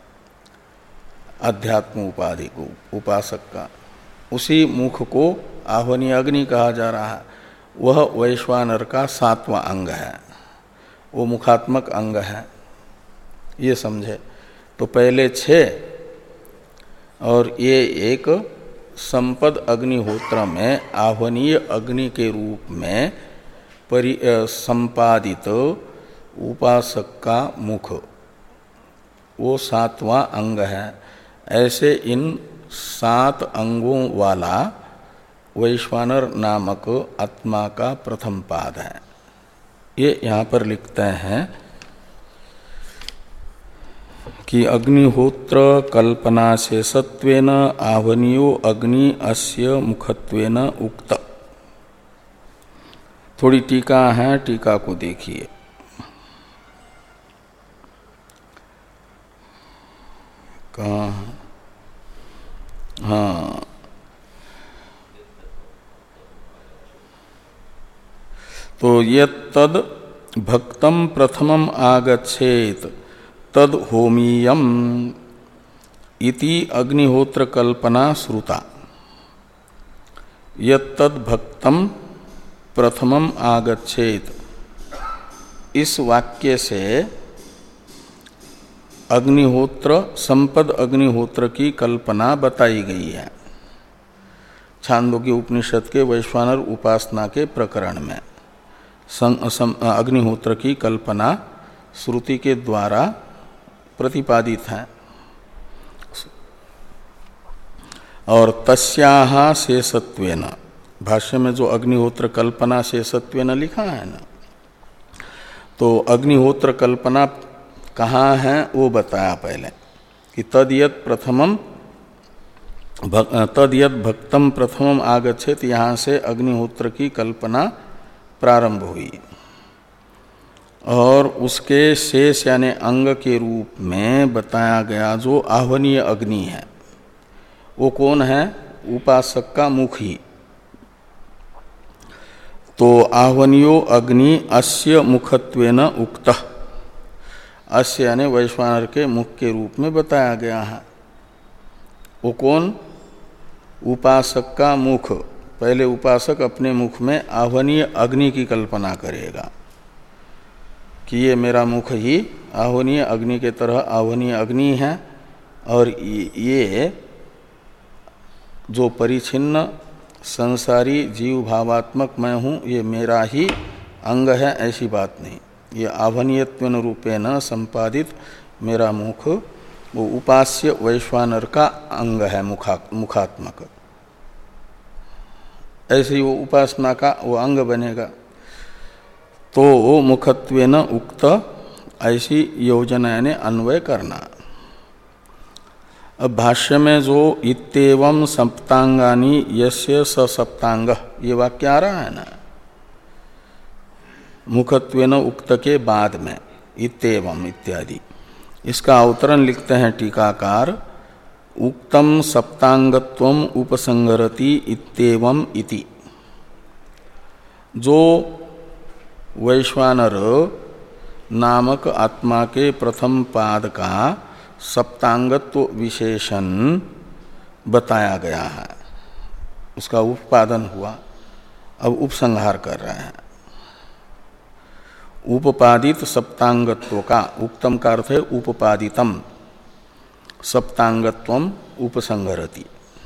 अध्यात्म उपाधि को उपासक का, उसी मुख को आह्वनीय अग्नि कहा जा रहा है। वह वैश्वानर का सातवां अंग है, वो मुखात्मक अंग है, ये समझे। तो पहले छः और ये एक संपद अग्निहोत्र में आह्वनीय अग्नि के रूप में परि संपादित उपासक का मुख, वो सातवां अंग है। ऐसे इन सात अंगों वाला वैश्वानर नामक आत्मा का प्रथम पाद है। ये यहाँ पर लिखते हैं कि अग्निहोत्र कल्पना से सत्वेन आह्वनीयो अग्नि अस्य मुखत्वेन उक्त। थोड़ी टीका है, टीका को देखिए। कहाँ? हाँ, तो यत्तद भक्तम प्रथमम आगच्छेत तद होमीयम इति अग्निहोत्र कल्पना श्रुता। यत्तद भक्तम प्रथमम आगच्छेत, इस वाक्य से अग्निहोत्र संपद अग्निहोत्र की कल्पना बताई गई है छांदोग्य उपनिषद के वैश्वानर उपासना के प्रकरण में। अग्निहोत्र की कल्पना श्रुति के द्वारा प्रतिपादित है। और तस्याः शेषत्वेन, भाष्य में जो अग्निहोत्र कल्पना शेषत्वेन लिखा है ना, तो अग्निहोत्र कल्पना कहाँ है वो बताया पहले कि तद्यत प्रथमम तद्यत भक्तम प्रथमम आगच्छेत, यहाँ से अग्निहोत्र की कल्पना प्रारंभ हुई। और उसके शेष यानी अंग के रूप में बताया गया जो आह्वनीय अग्नि है, वो कौन है? उपासक का मुख ही। तो आह्वनीयो अग्नि अस्य मुखत्वेन उक्तः, अस्य यानी वैश्वानर के मुख के रूप में बताया गया है। वो कौन? उपासक का मुख। पहले उपासक अपने मुख में आह्वनीय अग्नि की कल्पना करेगा कि ये मेरा मुख ही आह्वनीय अग्नि के तरह आह्वनीय अग्नि है, और ये जो परिच्छिन्न संसारी जीव भावात्मक मैं हूँ, ये मेरा ही अंग है, ऐसी बात नहीं। ये आह्वनीयत्वेन रूपेण संपादित मेरा मुख वो उपास्य वैश्वानर का अंग है, मुखा मुखात्मक। ऐसे ही वो उपासना का वो अंग बनेगा। तो मुखत्वेन उक्त, ऐसी योजना यानी अन्वय करना। अब भाष्य में जो इत्येवं सप्तांगानि यस्य स सप्तांग, ये वाक्य आ रहा है ना मुखत्वेन उक्त के बाद में, इत्येवम इत्यादि। इसका अवतरण लिखते हैं टीकाकार, उक्तम सप्तांगत्वम उपसंगरति इत्येवम इति। जो वैश्वानर नामक आत्मा के प्रथम पाद का सप्तांगत्व विशेषण बताया गया है, उसका उपादन हुआ, अब उपसंहार कर रहे हैं। उपपादित सप्तांगत्व का, उक्तम का अर्थ है उपपादितम, सप्तांगत्वम उपसंहरति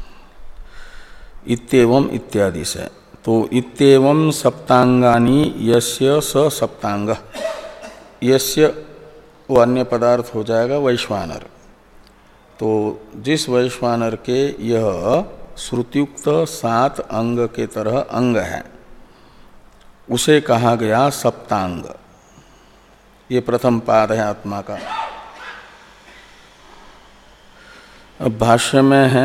इत्येवम इत्यादि से। तो इत्येवम सप्तांगानि यस्य स सप्तांग, यस्य वो अन्य पदार्थ हो जाएगा वैश्वानर। तो जिस वैश्वानर के यह श्रुतियुक्त सात अंग के तरह अंग है, उसे कहा गया सप्तांग। ये प्रथम पाद है आत्मा का। अब भाष्य में है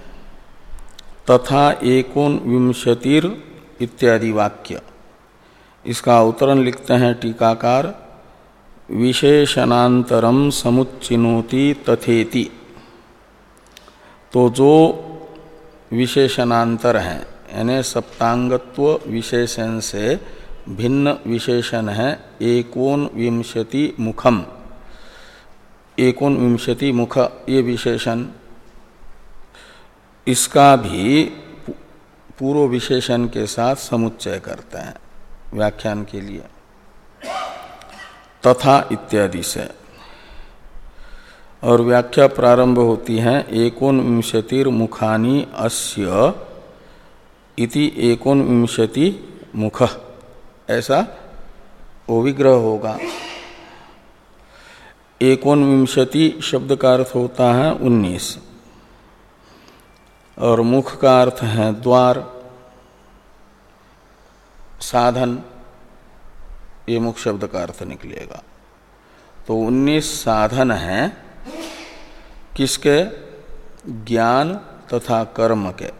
तथा एकोनविंशतिर इत्यादि वाक्य। इसका अवतरण लिखते हैं टीकाकार, विशेषणांतरम समुच्चिनोति तथेति। तो जो विशेषणांतर है, यानी सप्तांगत्व विशेषण से भिन्न विशेषण है एकोनविंशति मुखम, एकोनविंशति मुख ये विशेषण, इसका भी पूर्व विशेषण के साथ समुच्चय करते हैं व्याख्यान के लिए, तथा इत्यादि से। और व्याख्या प्रारंभ होती है एकोनविंशतिर मुखानि अस्य इति एकोनविंशति मुख, ऐसा वो विग्रह होगा। एकोनविंशति शब्द का अर्थ होता है उन्नीस, और मुख का अर्थ है द्वार, साधन, ये मुख शब्द का अर्थ निकलेगा। तो उन्नीस साधन हैं किसके? ज्ञान तथा कर्म के।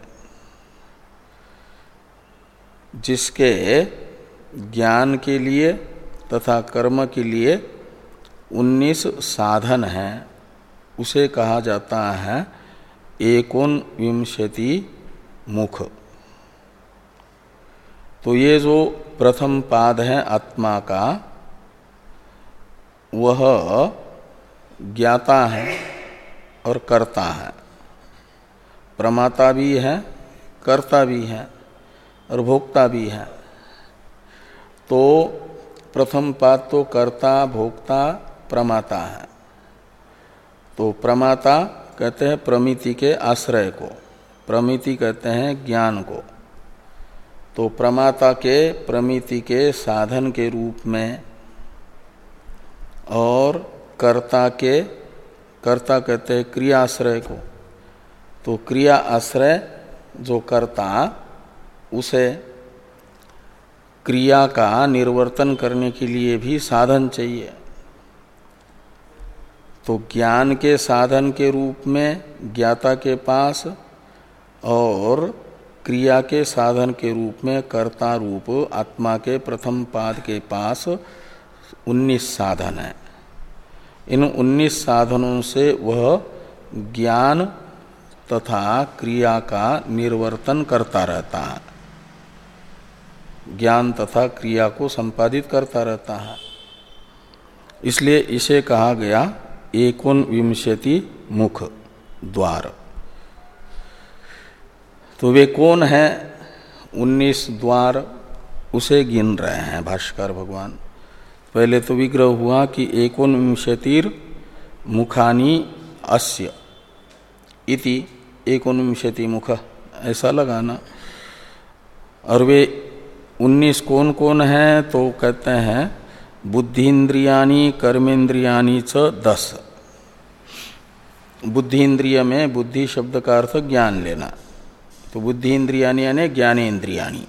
जिसके ज्ञान के लिए तथा कर्म के लिए उन्नीस साधन हैं, उसे कहा जाता है एकोनविंशति मुख। तो ये जो प्रथम पाद है आत्मा का, वह ज्ञाता है और कर्ता है, प्रमाता भी है, कर्ता भी है और भोक्ता भी है। तो प्रथम पाद तो कर्ता, भोक्ता, प्रमाता है। तो प्रमाता कहते हैं प्रमिति के आश्रय को, प्रमिति कहते हैं ज्ञान को। तो प्रमाता के प्रमिति के साधन के रूप में, और कर्ता के, कर्ता कहते हैं क्रिया आश्रय को। तो क्रिया आश्रय जो कर्ता, उसे क्रिया का निर्वर्तन करने के लिए भी साधन चाहिए। तो ज्ञान के साधन के रूप में ज्ञाता के पास, और क्रिया के साधन के रूप में कर्ता रूप आत्मा के प्रथम पाद के पास उन्नीस साधन है। इन उन्नीस साधनों से वह ज्ञान तथा क्रिया का निर्वर्तन करता रहता है, ज्ञान तथा क्रिया को संपादित करता रहता है। इसलिए इसे कहा गया एकोनविंशति मुख, द्वार। तो वे कौन है उन्नीस द्वार, उसे गिन रहे हैं भाष्यकार भगवान। पहले तो विग्रह हुआ कि एकोनविंशतिर मुखानि अस्य इति एकोनविंशति मुख, ऐसा लगाना। और वे उन्नीस कौन कौन हैं? तो कहते हैं बुद्धिन्द्रियानि कर्मेन्द्रियानि च दस। बुद्धि इंद्रिय में बुद्धि शब्द का अर्थ ज्ञान लेना। तो बुद्धि इंद्रियानि यानी ज्ञानेन्द्रियानि,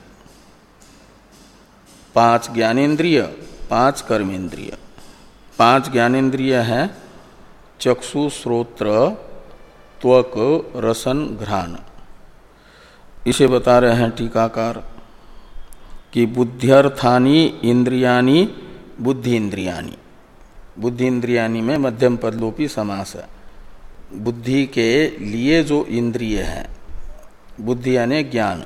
पांच ज्ञानेन्द्रिय, पांच कर्मेंद्रिय। पांच ज्ञानेन्द्रिय हैं चक्षु, श्रोत्र, त्वक, रसन, घ्राण। इसे बता रहे हैं टीकाकार कि बुद्ध्यर्थानि इंद्रियानि बुद्धि इंद्रियानि। बुद्धि इंद्रियानी में मध्यम पद लोपी समास है। बुद्धि के लिए जो इंद्रिय है, बुद्धि यानी ज्ञान,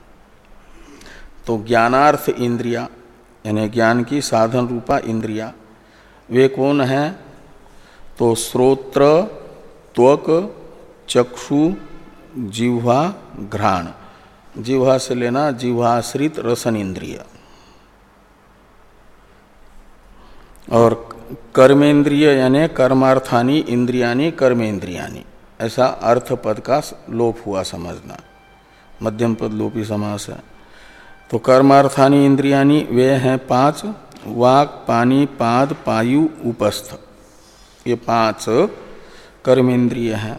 तो ज्ञानार्थ इंद्रिया यानी ज्ञान की साधन रूपा इंद्रिया, वे कौन है? तो श्रोत्र, त्वक, चक्षु, जिह्वा, घ्राण। जिह्वा से लेना जिह्वाश्रित रसन इंद्रिय, और कर्मेंद्रिय यानी कर्मार्थानी इंद्रियानी कर्मेंद्रियानी, ऐसा अर्थ पद का लोप हुआ समझना, मध्यम पद लोपी समास है। तो कर्मार्थानी इंद्रियानी वे हैं पांच, वाक, पानी, पाद, पायु, उपस्थ, ये पांच कर्मेंद्रिय हैं।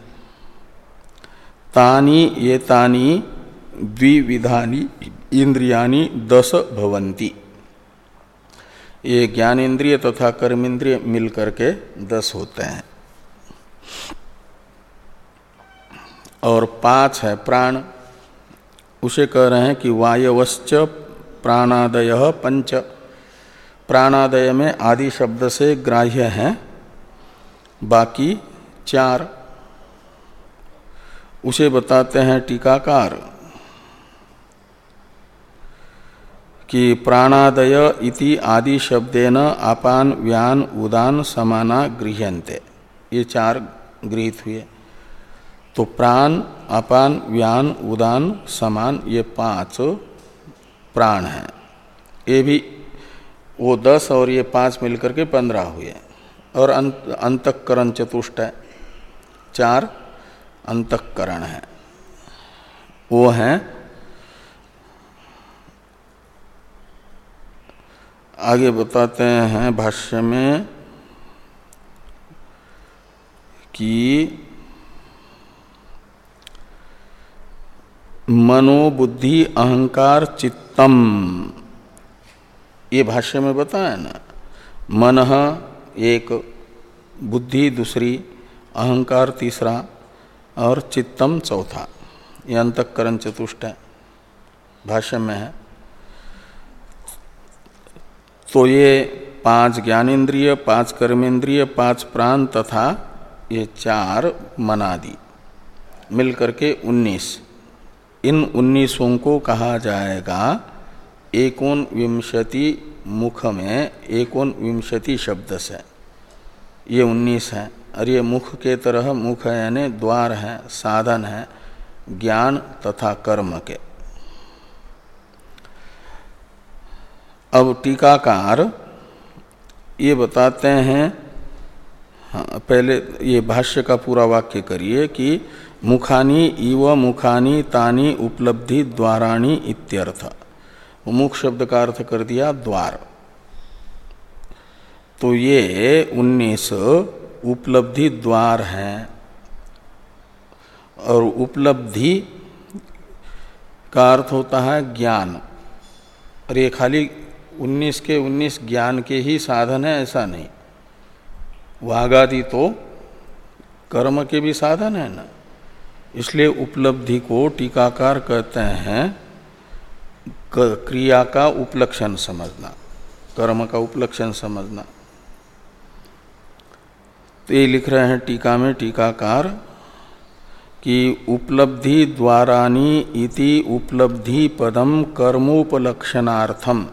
तानी ये तानी द्विविधानी इंद्रियानी दश भवंती, ये ज्ञान इंद्रिय तथा कर्म इंद्रिय मिलकर के दस होते हैं। और पांच है प्राण, उसे कह रहे हैं कि वायवश्च प्राणादय पंच। प्राणादय में आदि शब्द से ग्राह्य हैं बाकी चार, उसे बताते हैं टीकाकार कि प्राणादय इति आदि शब्देन अपान व्यान उदान समाना गृह्यन्ते, ये चार गृहीत हुए। तो प्राण, अपान, व्यान, उदान, समान, ये पांच प्राण हैं। ये भी वो दस और ये पांच मिलकर के पंद्रह हुए। और अंत अंतःकरण चतुष्ट है, चार अंतःकरण है, वो हैं आगे बताते हैं भाष्य में कि मनोबुद्धि अहंकार चित्तम, ये भाष्य में बताया ना। मनः एक, बुद्धि दूसरी, अहंकार तीसरा और चित्तम चौथा, ये अंतःकरण चतुष्ट है, भाष्य में है। तो ये पांच ज्ञानेन्द्रिय, पांच कर्मेंद्रिय, पांच प्राण तथा ये चार मनादि मिलकर के उन्नीस, इन उन्नीसों को कहा जाएगा एकोन विंशति मुख में एकोन विंशति शब्द से, ये उन्नीस है। और ये मुख के तरह, मुख है यानी द्वार है, साधन है ज्ञान तथा कर्म के। अब टीकाकार ये बताते हैं, हाँ, पहले ये भाष्य का पूरा वाक्य करिए कि मुखानी इव मुखानी तानी उपलब्धि द्वाराणी इत्यर्थ। मुख शब्द का अर्थ कर दिया द्वार। तो ये उन्नीस उपलब्धि द्वार हैं, और उपलब्धि का अर्थ होता है ज्ञान। और ये खाली उन्नीस के उन्नीस ज्ञान के ही साधन है ऐसा नहीं, वागादि तो कर्म के भी साधन है ना। इसलिए उपलब्धि को टीकाकार कहते हैं क्रिया का उपलक्षण समझना, कर्म का उपलक्षण समझना। तो ये लिख रहे हैं टीका में टीकाकार कि उपलब्धि द्वारानी इति उपलब्धि पदम कर्मोपलक्षणार्थम।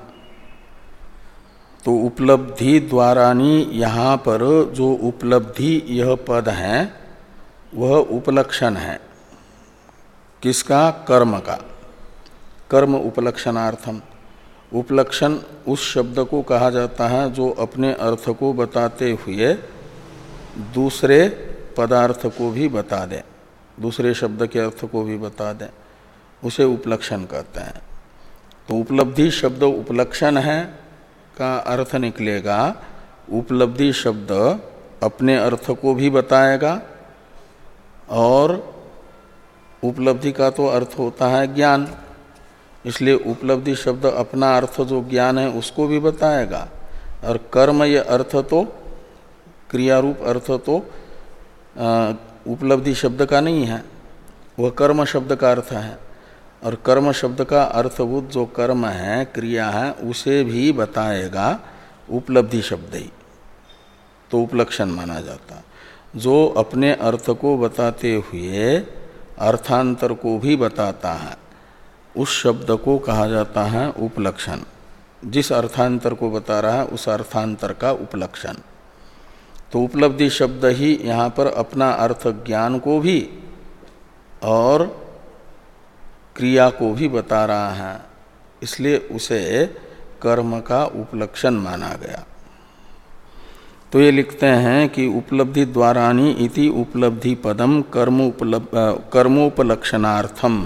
तो उपलब्धि द्वारानी यहाँ पर जो उपलब्धि यह पद है वह उपलक्षण है, किसका? कर्म का। कर्म उपलक्षणार्थम, उपलक्षण उस शब्द को कहा जाता है जो अपने अर्थ को बताते हुए दूसरे पदार्थ को भी बता दे, दूसरे शब्द के अर्थ को भी बता दे, उसे उपलक्षण कहते हैं। तो उपलब्धि शब्द उपलक्षण है का अर्थ निकलेगा, उपलब्धि शब्द अपने अर्थ को भी बताएगा, और उपलब्धि का तो अर्थ होता है ज्ञान, इसलिए उपलब्धि शब्द अपना अर्थ जो ज्ञान है उसको भी बताएगा। और कर्म ये अर्थ तो, क्रियारूप अर्थ तो उपलब्धि शब्द का नहीं है, वह कर्म शब्द का अर्थ है। और कर्म शब्द का अर्थभूत जो कर्म है, क्रिया है, उसे भी बताएगा उपलब्धि शब्द ही। तो उपलक्षण माना जाता। जो अपने अर्थ को बताते हुए अर्थांतर को भी बताता है उस शब्द को कहा जाता है उपलक्षण। जिस अर्थांतर को बता रहा है उस अर्थांतर का उपलक्षण। तो उपलब्धि शब्द ही यहाँ पर अपना अर्थ ज्ञान को भी और क्रिया को भी बता रहा है, इसलिए उसे कर्म का उपलक्षण माना गया। तो ये लिखते हैं कि उपलब्धि द्वारानी इति उपलब्धि पदम कर्म उपलब्ध कर्मोपलक्षणार्थम।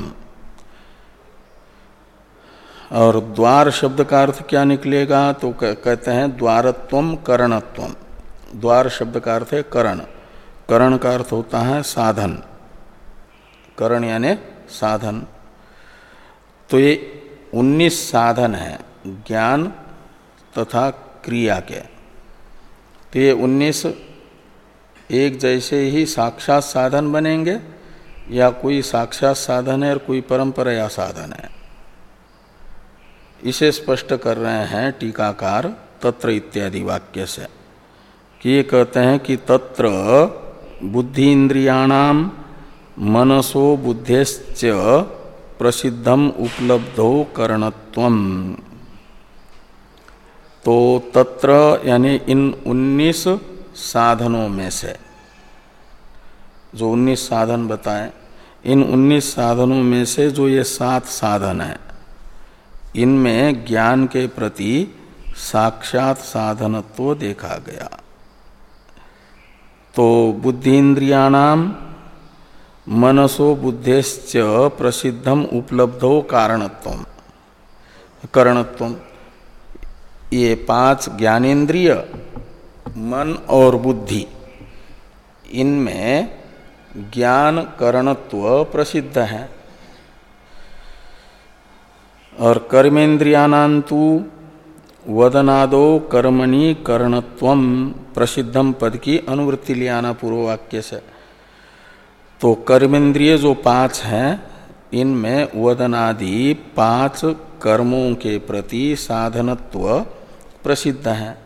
और द्वार शब्द का अर्थ क्या निकलेगा? तो कहते हैं द्वारत्वम करणत्वम। द्वार शब्द का अर्थ है करण। करण का अर्थ होता है साधन। करण यानी साधन। तो ये उन्नीस साधन है ज्ञान तथा क्रिया के। तो ये उन्नीस एक जैसे ही साक्षात साधन बनेंगे या कोई साक्षात साधन है और कोई परंपरा साधन है, इसे स्पष्ट कर रहे हैं टीकाकार तत्र इत्यादि वाक्य से। कि ये कहते हैं कि तत्र बुद्धि इंद्रियाणाम मनसो बुद्धेश्च प्रसिद्धम उपलब्धो करणत्वम। तो तत्र यानी इन उन्नीस साधनों में से, जो उन्नीस साधन बताएं, इन उन्नीस साधनों में से जो ये सात साधन हैं, इनमें ज्ञान के प्रति साक्षात साधनत्व देखा गया। तो बुद्धिन्द्रियाणाम मनसो बुद्धेश्च प्रसिद्धम उपलब्धो कारणत्वम करणत्वम। ये पांच ज्ञानेन्द्रिय, मन और बुद्धि, इनमें ज्ञान करणत्व प्रसिद्ध है। और कर्मेन्द्रियानांतु वदनादो कर्मणि करणत्वम प्रसिद्धम पद की अनुवृत्ति ले आना पूर्व वाक्य से। तो कर्मेंद्रिय जो पांच हैं, इनमें वदनादि पांच कर्मों के प्रति साधनत्व प्रसिद्ध है।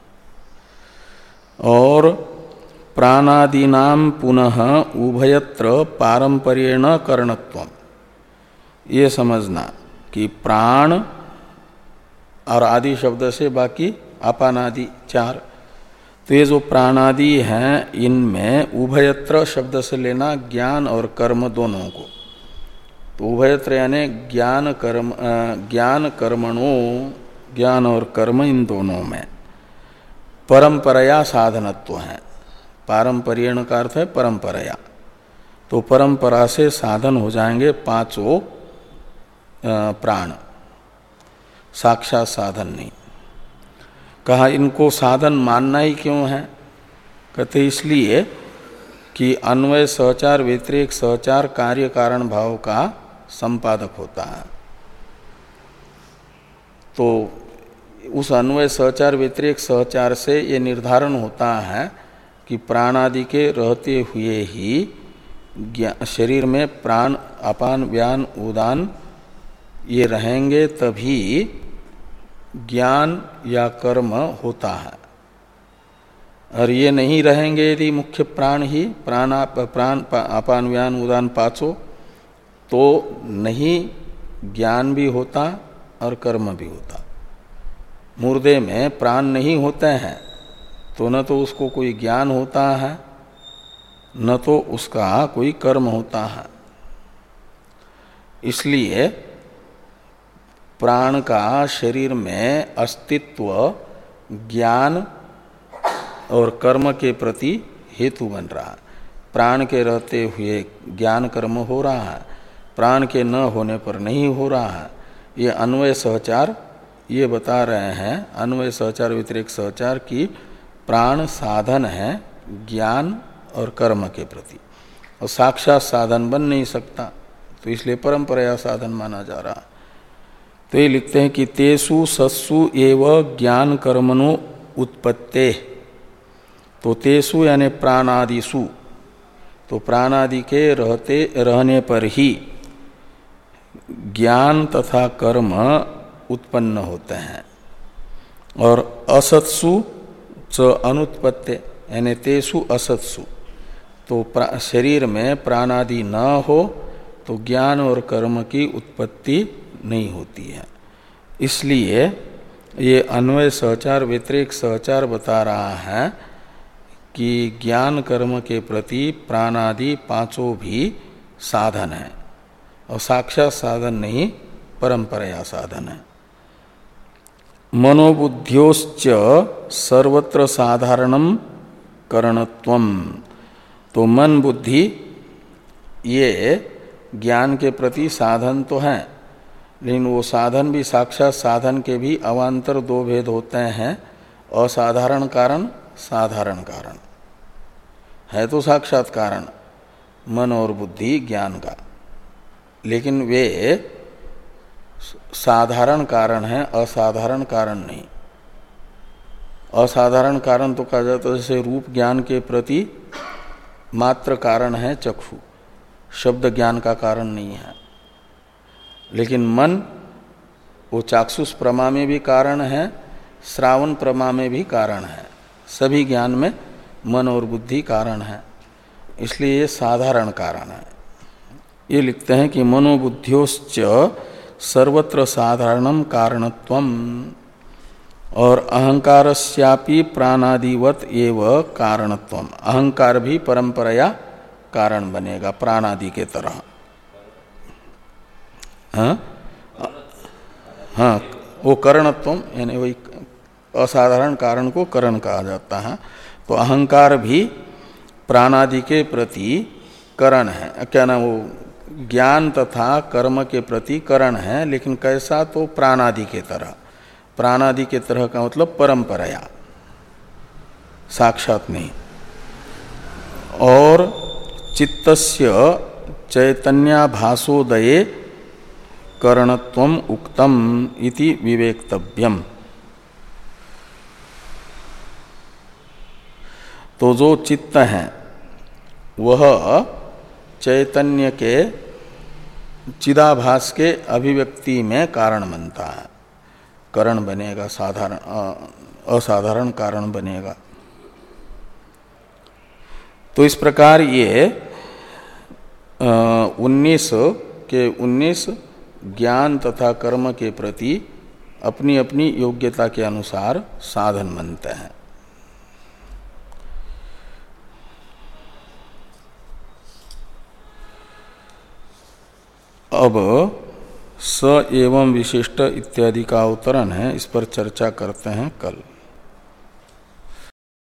और प्राणादीनाम पुनः उभयत्र पारंपर्येण करणत्वम। ये समझना कि प्राण और आदि शब्द से बाकी अपानादि चार। तो ये जो प्राणादि हैं, इनमें उभयत्र शब्द से लेना ज्ञान और कर्म दोनों को। तो उभयत्र यानी ज्ञान कर्म ज्ञान कर्मणो, ज्ञान और कर्म इन दोनों में परंपराया साधनत्व है। पारंपर्येण का अर्थ है परंपराया। तो परंपरा से साधन हो जाएंगे पांचों प्राण, साक्षात साधन नहीं। कहा इनको साधन मानना ही क्यों है? कहते इसलिए कि अन्वय सहचार व्यतिरेक सहचार कार्य कारण भाव का संपादक होता है। तो उस अन्वय सहचार व्यतिरेक सहचार से ये निर्धारण होता है कि प्राणादि के रहते हुए ही शरीर में प्राण अपान व्यान उदान ये रहेंगे, तभी ज्ञान या कर्म होता है। और ये नहीं रहेंगे यदि मुख्य प्राण ही प्राण प्राण अपान व्यान उदान पांचों, तो नहीं ज्ञान भी होता और कर्म भी होता। मुर्दे में प्राण नहीं होते हैं तो न तो उसको कोई ज्ञान होता है, न तो उसका कोई कर्म होता है। इसलिए प्राण का शरीर में अस्तित्व ज्ञान और कर्म के प्रति हेतु बन रहा है। प्राण के रहते हुए ज्ञान कर्म हो रहा है, प्राण के न होने पर नहीं हो रहा है। ये अन्वय सहचार ये बता रहे हैं, अन्वय सहचार व्यतिरेक सहचार की प्राण साधन है ज्ञान और कर्म के प्रति, और साक्षात साधन बन नहीं सकता, तो इसलिए परंपरा साधन माना जा रहा। तो ये लिखते हैं कि तेसु सत्सु एव ज्ञान कर्मणो उत्पत्ते। तो तेसु यानी प्राणादिसु, तो प्राणादि के रहते रहने पर ही ज्ञान तथा कर्म उत्पन्न होते हैं। और असत्सु च अनुत्पत्ते, यानी तेसु असत्सु, तो शरीर में प्राणादि न हो तो ज्ञान और कर्म की उत्पत्ति नहीं होती है। इसलिए ये अन्वय सहचार व्यतिरेक सहचार बता रहा है कि ज्ञान कर्म के प्रति प्राणादि पांचों भी साधन है और साक्षात साधन नहीं, परंपराया साधन है। मनोबुद्ध्योश्च सर्वत्र साधारणम करणत्वम, तो मन बुद्धि ये ज्ञान के प्रति साधन तो हैं, लेकिन वो साधन भी साक्षात साधन के भी अवान्तर दो भेद होते हैं। असाधारण कारण, साधारण कारण है तो साक्षात कारण मन और बुद्धि ज्ञान का, लेकिन वे साधारण कारण है, असाधारण कारण नहीं। असाधारण कारण तो कहा जाता है जैसे रूप ज्ञान के प्रति मात्र कारण है चक्षु, शब्द ज्ञान का कारण नहीं है। लेकिन मन वो चाक्षुष प्रमा में भी कारण है, श्रावण प्रमा में भी कारण है, सभी ज्ञान में मन और बुद्धि कारण है, इसलिए ये साधारण कारण है। ये लिखते हैं कि मनोबुद्ध्योश्च सर्वत्र साधारणम कारणत्वम, और अहंकारस्यापि प्राणादिवत एव कारणत्वम, अहंकार भी परंपराया कारण बनेगा प्राणादि के तरह। हाँ हाँ, वो करणत्वम यानी वही असाधारण कारण को करण कहा जाता है। तो अहंकार भी प्राणादि के प्रति करण है, क्या ना, वो ज्ञान तथा कर्म के प्रति करण है, लेकिन कैसा, तो प्राणादि के तरह। प्राणादि के तरह का मतलब परंपराया, साक्षात नहीं। और चित्तस्य चैतन्याभासोदये करणत्वम उक्तम इति विवेक्तव्यम। तो जो चित्त है वह चैतन्य के चिदाभास के अभिव्यक्ति में कारण बनता है, कारण बनेगा, साधारण असाधारण कारण बनेगा। तो इस प्रकार ये उन्नीस के उन्नीस ज्ञान तथा कर्म के प्रति अपनी अपनी योग्यता के अनुसार साधन बनते हैं। अब स एवं विशिष्ट इत्यादि का अवतरण है, इस पर चर्चा करते हैं कल।